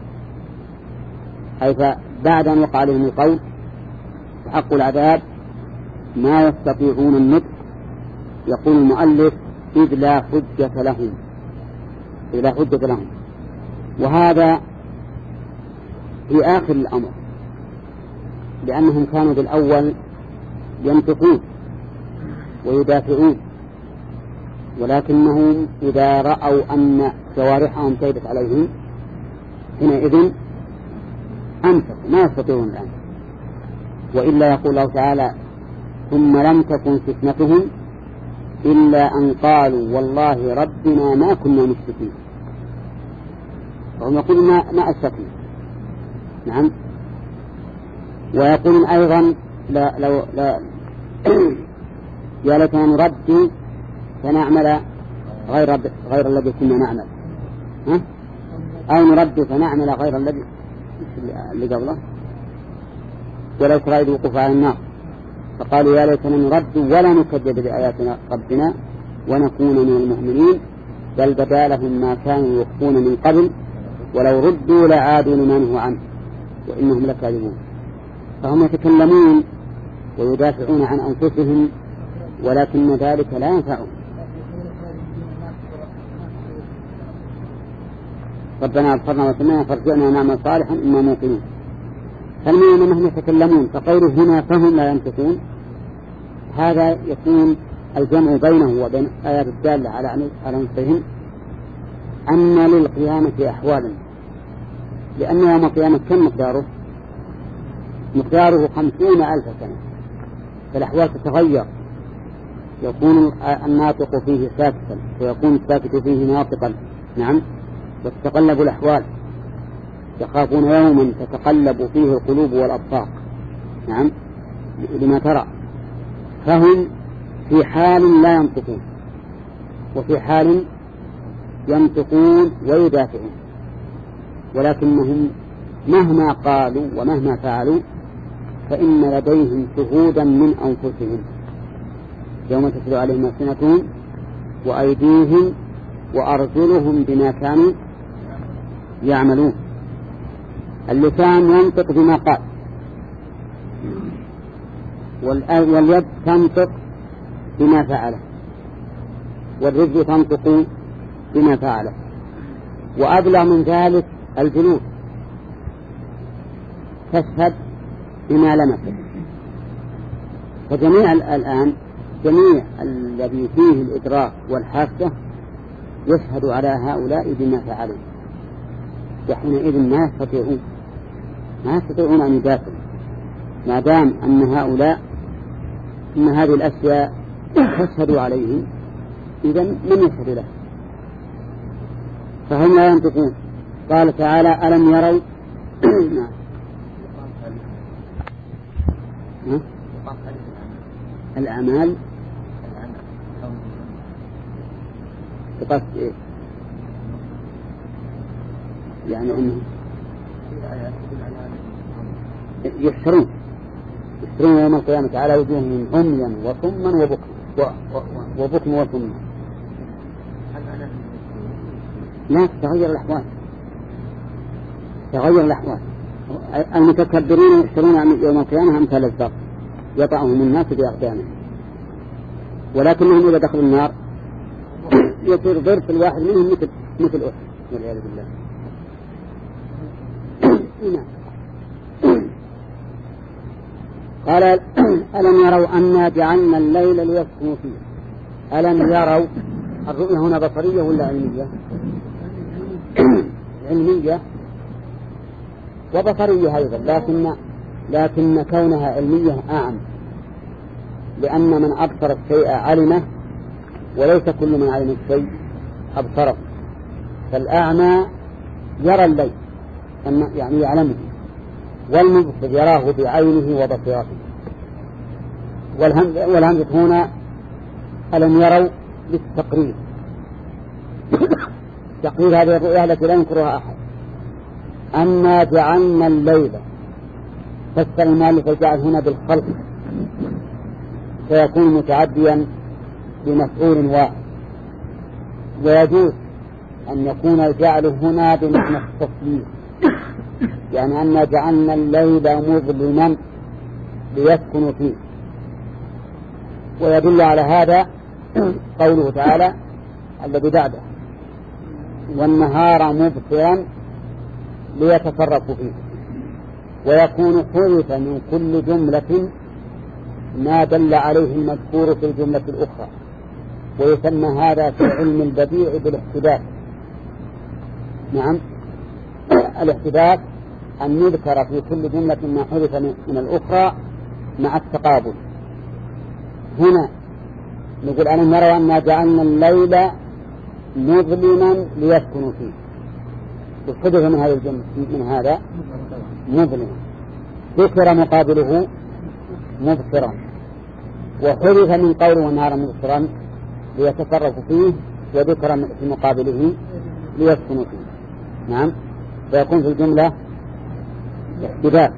أي فبعد أن وقع عليهم القول وحق العذاب ما يستطيعون النطق. يقول المؤلف إذ لا حجة لهم، إذ لا حجة لهم، وهذا في آخر الأمر، لأنهم كانوا بالأول ينطقون ويدافعون، ولكنهم إذا رأوا أن جوارحهم كيدت عليهم حينئذ أنفقوا، ما يستطيعون الآن. وإلا يقول الله تعالى ثم لم تكن فتنتهم إلا أن قالوا والله ربنا ما كنا مشركين، وهم يقولون ما, ما أشركنا. نعم. ويقولون أيضا لا لو لا يا ليتنا نرد فنعمل غير غير الذي كنا نعمل، ها؟ أو نرد فنعمل غير الذي اللي قبله، ولو ترى إذ وقوف على النار فقالوا يا ليتنا نرد ولا نكذب بآيات ربنا ونكون من المؤمنين، بل بدا لهم ما كانوا يخفون من قبل ولو ردوا لعادوا لما نهوا عنه وإنهم لكاذبون. فهم يتكلمون ويدافعون عن أنفسهم، ولكن ذلك لا ينفعهم. ربنا أبصرنا وسمعنا فارجعنا نعمل صالحا إنا موقنون. فالمهم أنهم يتكلمون، فقوله هنا فهم لا ينطقون، هذا يكون الجمع بينه وبين آيات الدالة على نصفهم أن للقيامة أحوالا، لأن يوم القيامة كم مقداره؟ مقداره خمسين ألف سنة، فالأحوال تتغير، يكون الناطق فيه ساكتا ويكون الساكت فيه ناطقا. نعم. وتتقلب الأحوال، يخافون يوما تتقلب فيه القلوب والأبصار. نعم. لما ترى، فهم في حال لا ينطقون وفي حال ينطقون ويدافعون، ولكنهم مهما قالوا ومهما فعلوا فإن لديهم شهودا من أنفسهم يوم تتلو عليهم ألسنتهم وأيديهم وأرجلهم بما كانوا يعملون. اللسان ينطق بما قال، واليد تنطق بما فعله، والرجل تنطق بما فعله. وأبلغ من ذلك الجلود تشهد بما لمست. فجميع الآن جميع الذي فيه الإدراك والحاسة يشهد على هؤلاء بما فعلوا، وحينئذ ما يستطيعون ما يستطيعون أن يدافعوا ما دام أن هؤلاء إن هذه الأشياء تشهد عليهم، إذن من يشهد له؟ فهم لا ينطقون. قال تعالى ألم يروا الأعمال بقصد إيه؟ يعني أنه يحشرون يحشرون يوم القيامة على وجوههم عميا وصما وبكما وبكما وصما. لا تتغير الأحوال تغير الأحوال. المتكبرين يحشرون يوم القيامة أمثال الزرق يطعهم الناس بأقدامهم، ولكنهم إذا دخلوا النار يصير ضرب الواحد منهم مثل مثل أحد والعياذ بالله. قال ألم يروا أنا جعلنا الليل ليسكنوا فيه. ألم يروا الرؤية هنا بصرية ولا علمية؟ علمية وبصرية أيضا، لكن لكن كونها علمية أعم، لأن من أبصر الشيء علمه، وليس كل من علم الشيء أبصره. فالأعمى يرى الليل يعني يعلمه، والمبصر يراه بعينه وبصيرته. والهمزة هنا ألم يروا للتقرير، تقرير هذه الرؤية التي لا ينكرها أحد. أنا جعلنا الليل، فسر المؤلف الجعل هنا بالخلق، فيكون متعديا بمفعول واحد، ويجوز أن يكون الجعل هنا بمعنى التصليل، يعني أنا جعلنا الليل مظلما ليسكنوا فيه. ويدل على هذا قوله تعالى الذي بعده والنهار مبصرا ليتصرفوا فيه. ويكون حذف من كل جملة ما دل عليه المذكور في الجملة الأخرى، ويسمى هذا في علم البديع بالاحتباس. نعم، الاحتباس أن يذكر في كل جملة ما حذف من الأخرى مع التقابل. هنا نقول ألم يروا أنا جعلنا الليل مظلما ليسكنوا فيه، وحذف من هذا الجملة من هذا مظلما، ذكر مقابله مبصرا، وحذف من قوله والنهار مبصرا ليتصرفوا فيه، وذكر في مقابله ليسكنوا فيه. نعم، فيكون في الجملة احتباس.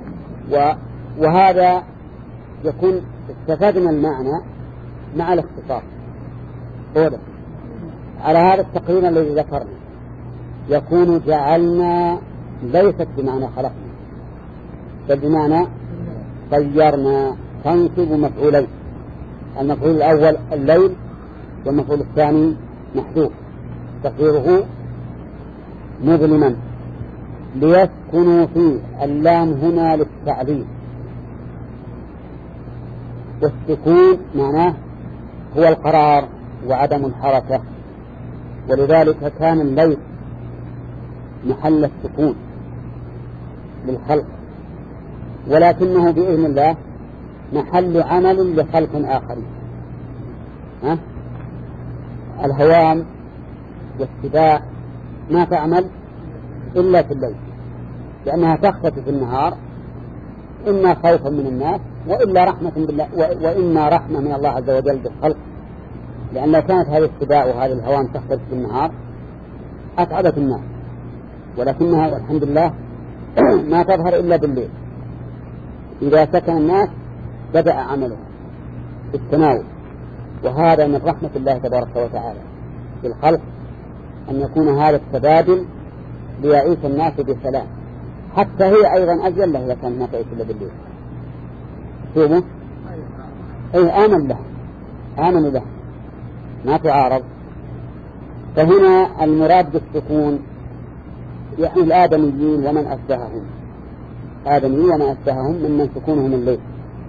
وهذا يكون استفدنا المعنى مع الاختصار. هذا على هذا التقرير الذي ذكرنا يكون جعلنا ليست بمعنى خلقنا، بل بمعنى غيرنا، تنصب مفعولين، المفعول الأول الليل، والمفعول الثاني محذوف تقديره مظلما ليسكنوا فيه. اللام هنا للتعليل، والسكون معناه هو القرار وعدم الحركة، ولذلك كان الليل محل السكون للخلق، ولكنه بإذن الله محل عمل لخلق آخرين. ها؟ الهوام والسباع ما تعمل إلا في الليل، لأنها تختفي في النهار، إما خوفا من الناس وإلا رحمة بالله، وإما رحمة من الله عز وجل بالخلق، لأن لو كانت هذه السباع وهذه الهوام تختفي في النهار أتعبت الناس، ولكنها والحمد لله ما تظهر إلا بالليل. إذا سكن الناس بدأ عمله بالتناول، وهذا من رحمة الله تبارك وتعالى بالخلق، أن يكون هذا التبادل ليعيش الناس بسلام، حتى هي أيضا أجل له إذا كان ما تعيش إلا بالليل. شوفوا أي آمن له آمن له ما تعارض. فهنا المراد بالسكون يعني الآدميين ومن أشبههم، آدميين ومن أشبههم ممن سكونهم الليل.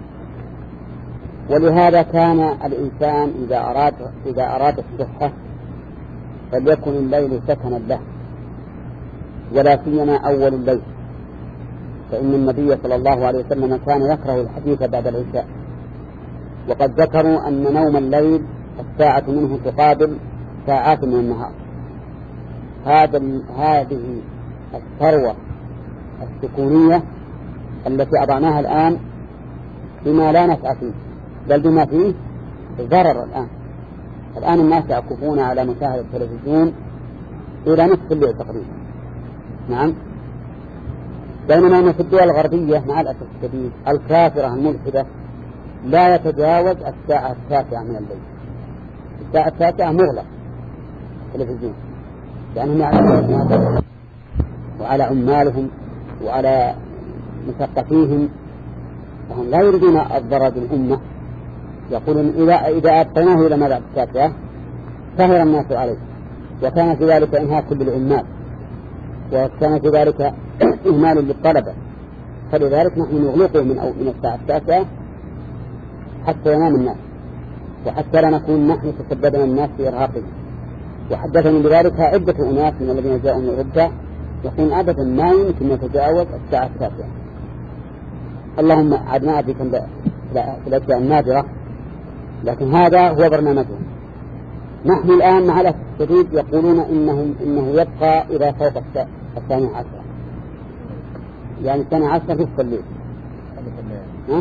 ولهذا كان الإنسان إذا أراد إذا أراد الصحة فليكن الليل سكنا له، ولا سيما أول الليل، فإن النبي صلى الله عليه وسلم كان يكره الحديث بعد العشاء. وقد ذكروا أن نوم الليل الساعة منه تقابل ساعات من النهار. هذا هذه الثروة السكونية التي أضعناها الآن بما لا نفع فيه بل بما فيه ضرر. الآن الآن الناس يعكفون على مشاهدة التلفزيون إلى نصف الليل تقريبا. نعم. بينما في الدول الغربية مع الأسف الشديد الكافرة الملحدة لا يتجاوز الساعة التاسعة من الليل. الساعة التاسعة مغلق التلفزيون، لأنهم يعلمون وعلى عمالهم وعلى مثقفيهم، فهم لا يريدون الضرر بالأمة. يقولون إذا إذا أبقيناه إلى ماذا التاسعة سهر الناس عليه، وكان في ذلك إنهاك بالعمال، وكان في ذلك إهمال للطلبة. فلذلك نحن نغلقه من أو من الساعة التاسعة حتى ينام الناس، وحتى لا نكون نحن تسببنا الناس في إرهاقهم. وحدثني بذلك عدة أناس من الذين جاءوا من أوروبا يقول أبدا ما يمكن نتجاوز الساعة التاسعة. اللهم عدنا في الأشياء النادرة، لكن هذا هو برنامجهم. نحن الآن مع الأسف الشديد يقولون إنهم إنه يبقى إلى فوق الثانية عشرة، يعني الثانية عشرة في الليل. ها؟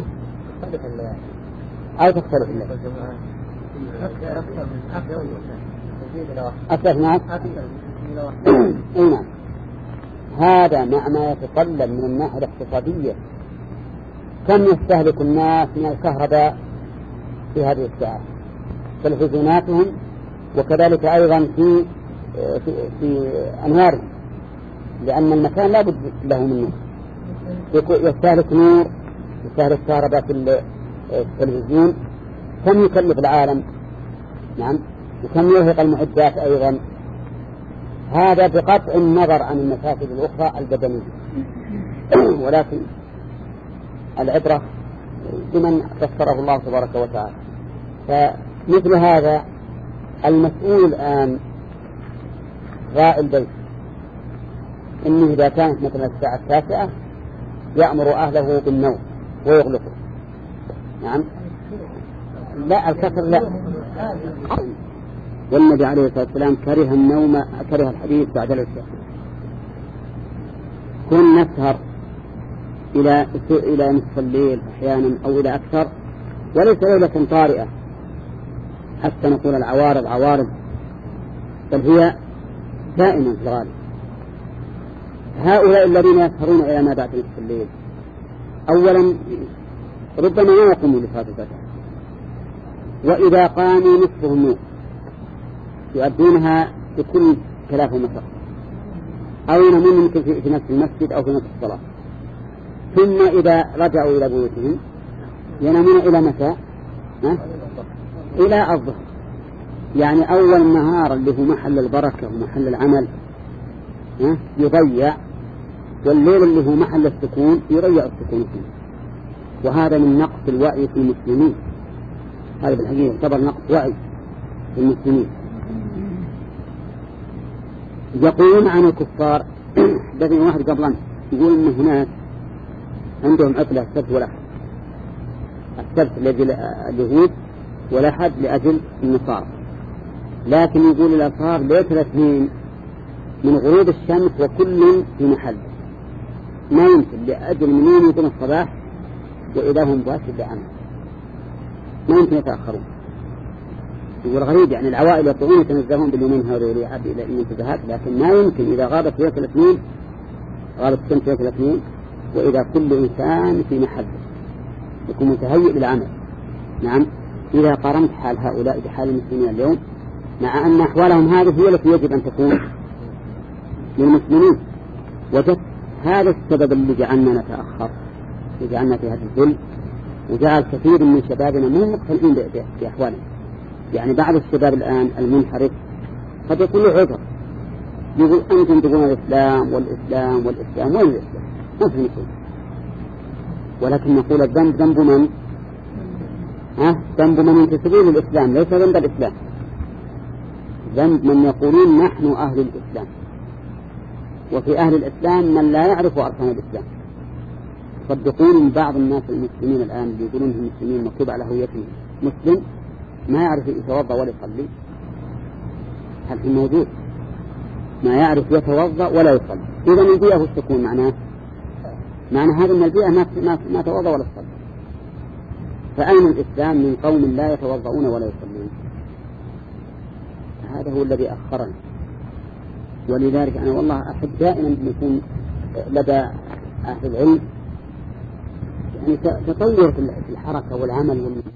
أو تختلف الليل أكثر ناس. أي نعم. هذا مع ما يتطلب من الناحية الاقتصادية. كم يستهلك الناس من الكهرباء في هذه الساعة؟ تلفزيوناتهم، وكذلك أيضا في في, في أنوارهم، لأن المكان لا بد له من نور. يستهلك نور، يستهلك كهرباء في التلفزيون. كم يكلف العالم؟ نعم. وكم يرهق المعدات أيضا. هذا بقطع النظر عن المفاسد الأخرى البدنية. ولكن العبرة بمن فسره الله تبارك وتعالى. فمثل هذا المسؤول الآن راعي البيت إنه إذا كانت مثلا الساعة التاسعة يأمر أهله بالنوم ويغلقه. نعم. لا الكسر لا. والنبي عليه الصلاة والسلام كره النوم، كره الحديث بعد العشاء. كن نسهر إلى إلى نصف الليل أحيانا أو إلى أكثر، وليس ليلة طارئة حتى نقول العوارض عوارض، بل هي دائما في الغالب. هؤلاء الذين يسهرون إلى ما بعد نصف الليل أولا ربما لا يقوموا لصلاة الفجر، وإذا قاموا نصفهم نور يؤدونها بكل كلاف ومشقة، أو ينامون ممكن في نفس المسجد أو في نفس الصلاة. ثم إذا رجعوا إلى بيوتهم ينامون إلى متى؟ إلى الظهر. يعني أول النهار اللي هو محل البركة ومحل العمل يضيع، والليل اللي هو محل السكون يضيع السكون فيه. وهذا من نقص الوعي في المسلمين. هذا بالحقيقة يعتبر نقص وعي في المسلمين. يقولون عن الكفار بدأ واحد قبلنا يقول إن هناك عندهم عطلة السبت والأحد، السبت لأجل اليهود والأحد لأجل النصارى، لكن يقول الأصحاب ليلة الاثنين من غروب الشمس وكل في محل، ما يمكن لأجل منين يقوم الصباح وإذا هم باشر بعمل، ما يمكن يتأخرون. يقول غريب يعني العوائل يطلعون يتنزهون باليومين هذول يعد إلى المنتزهات، لكن ما يمكن إذا غابت ليلة الاثنين غابت الشمس ليلة الاثنين وإذا كل إنسان في محله يكون متهيئ للعمل. نعم. إذا قارنت حال هؤلاء بحال المسلمين اليوم، مع أن أحوالهم هذه هي التي يجب أن تكون للمسلمين، وجدت هذا السبب اللي جعلنا نتأخر وجعلنا في هذا الظل، وجعل كثير من شبابنا مو مقتنعين بأحوالهم. يعني بعض الشباب الآن المنحرف قد يكون له عذر، يقول أنتم تقولون الإسلام والإسلام والإسلام وين الإسلام؟ ما في نقول. ولكن نقول الذنب ذنب من؟ ها؟ ذنب من ينتسبون للإسلام، ليس ذنب الإسلام. ذنب من يقولون نحن أهل الإسلام، وفي أهل الإسلام من لا يعرف أركان الإسلام. صدقون بعض الناس المسلمين الآن اللي يقولون هم مسلمين مكتوب على هويتهم مسلم ما يعرف يتوضأ ولا يصلي. هل في موجود ما يعرف يتوضأ ولا يصلي؟ إذا البيئة وش تكون معناه؟ معنى هذا أن البيئة ما ما ما توضأ ولا تصلي. فأين الإسلام من قوم لا يتوضؤون ولا يصلون؟ هذا هو الذي أخرنا. ولذلك أنا والله أحب دائما أن يكون لدى أهل العلم يعني تطور في الحركة والعمل والمجال.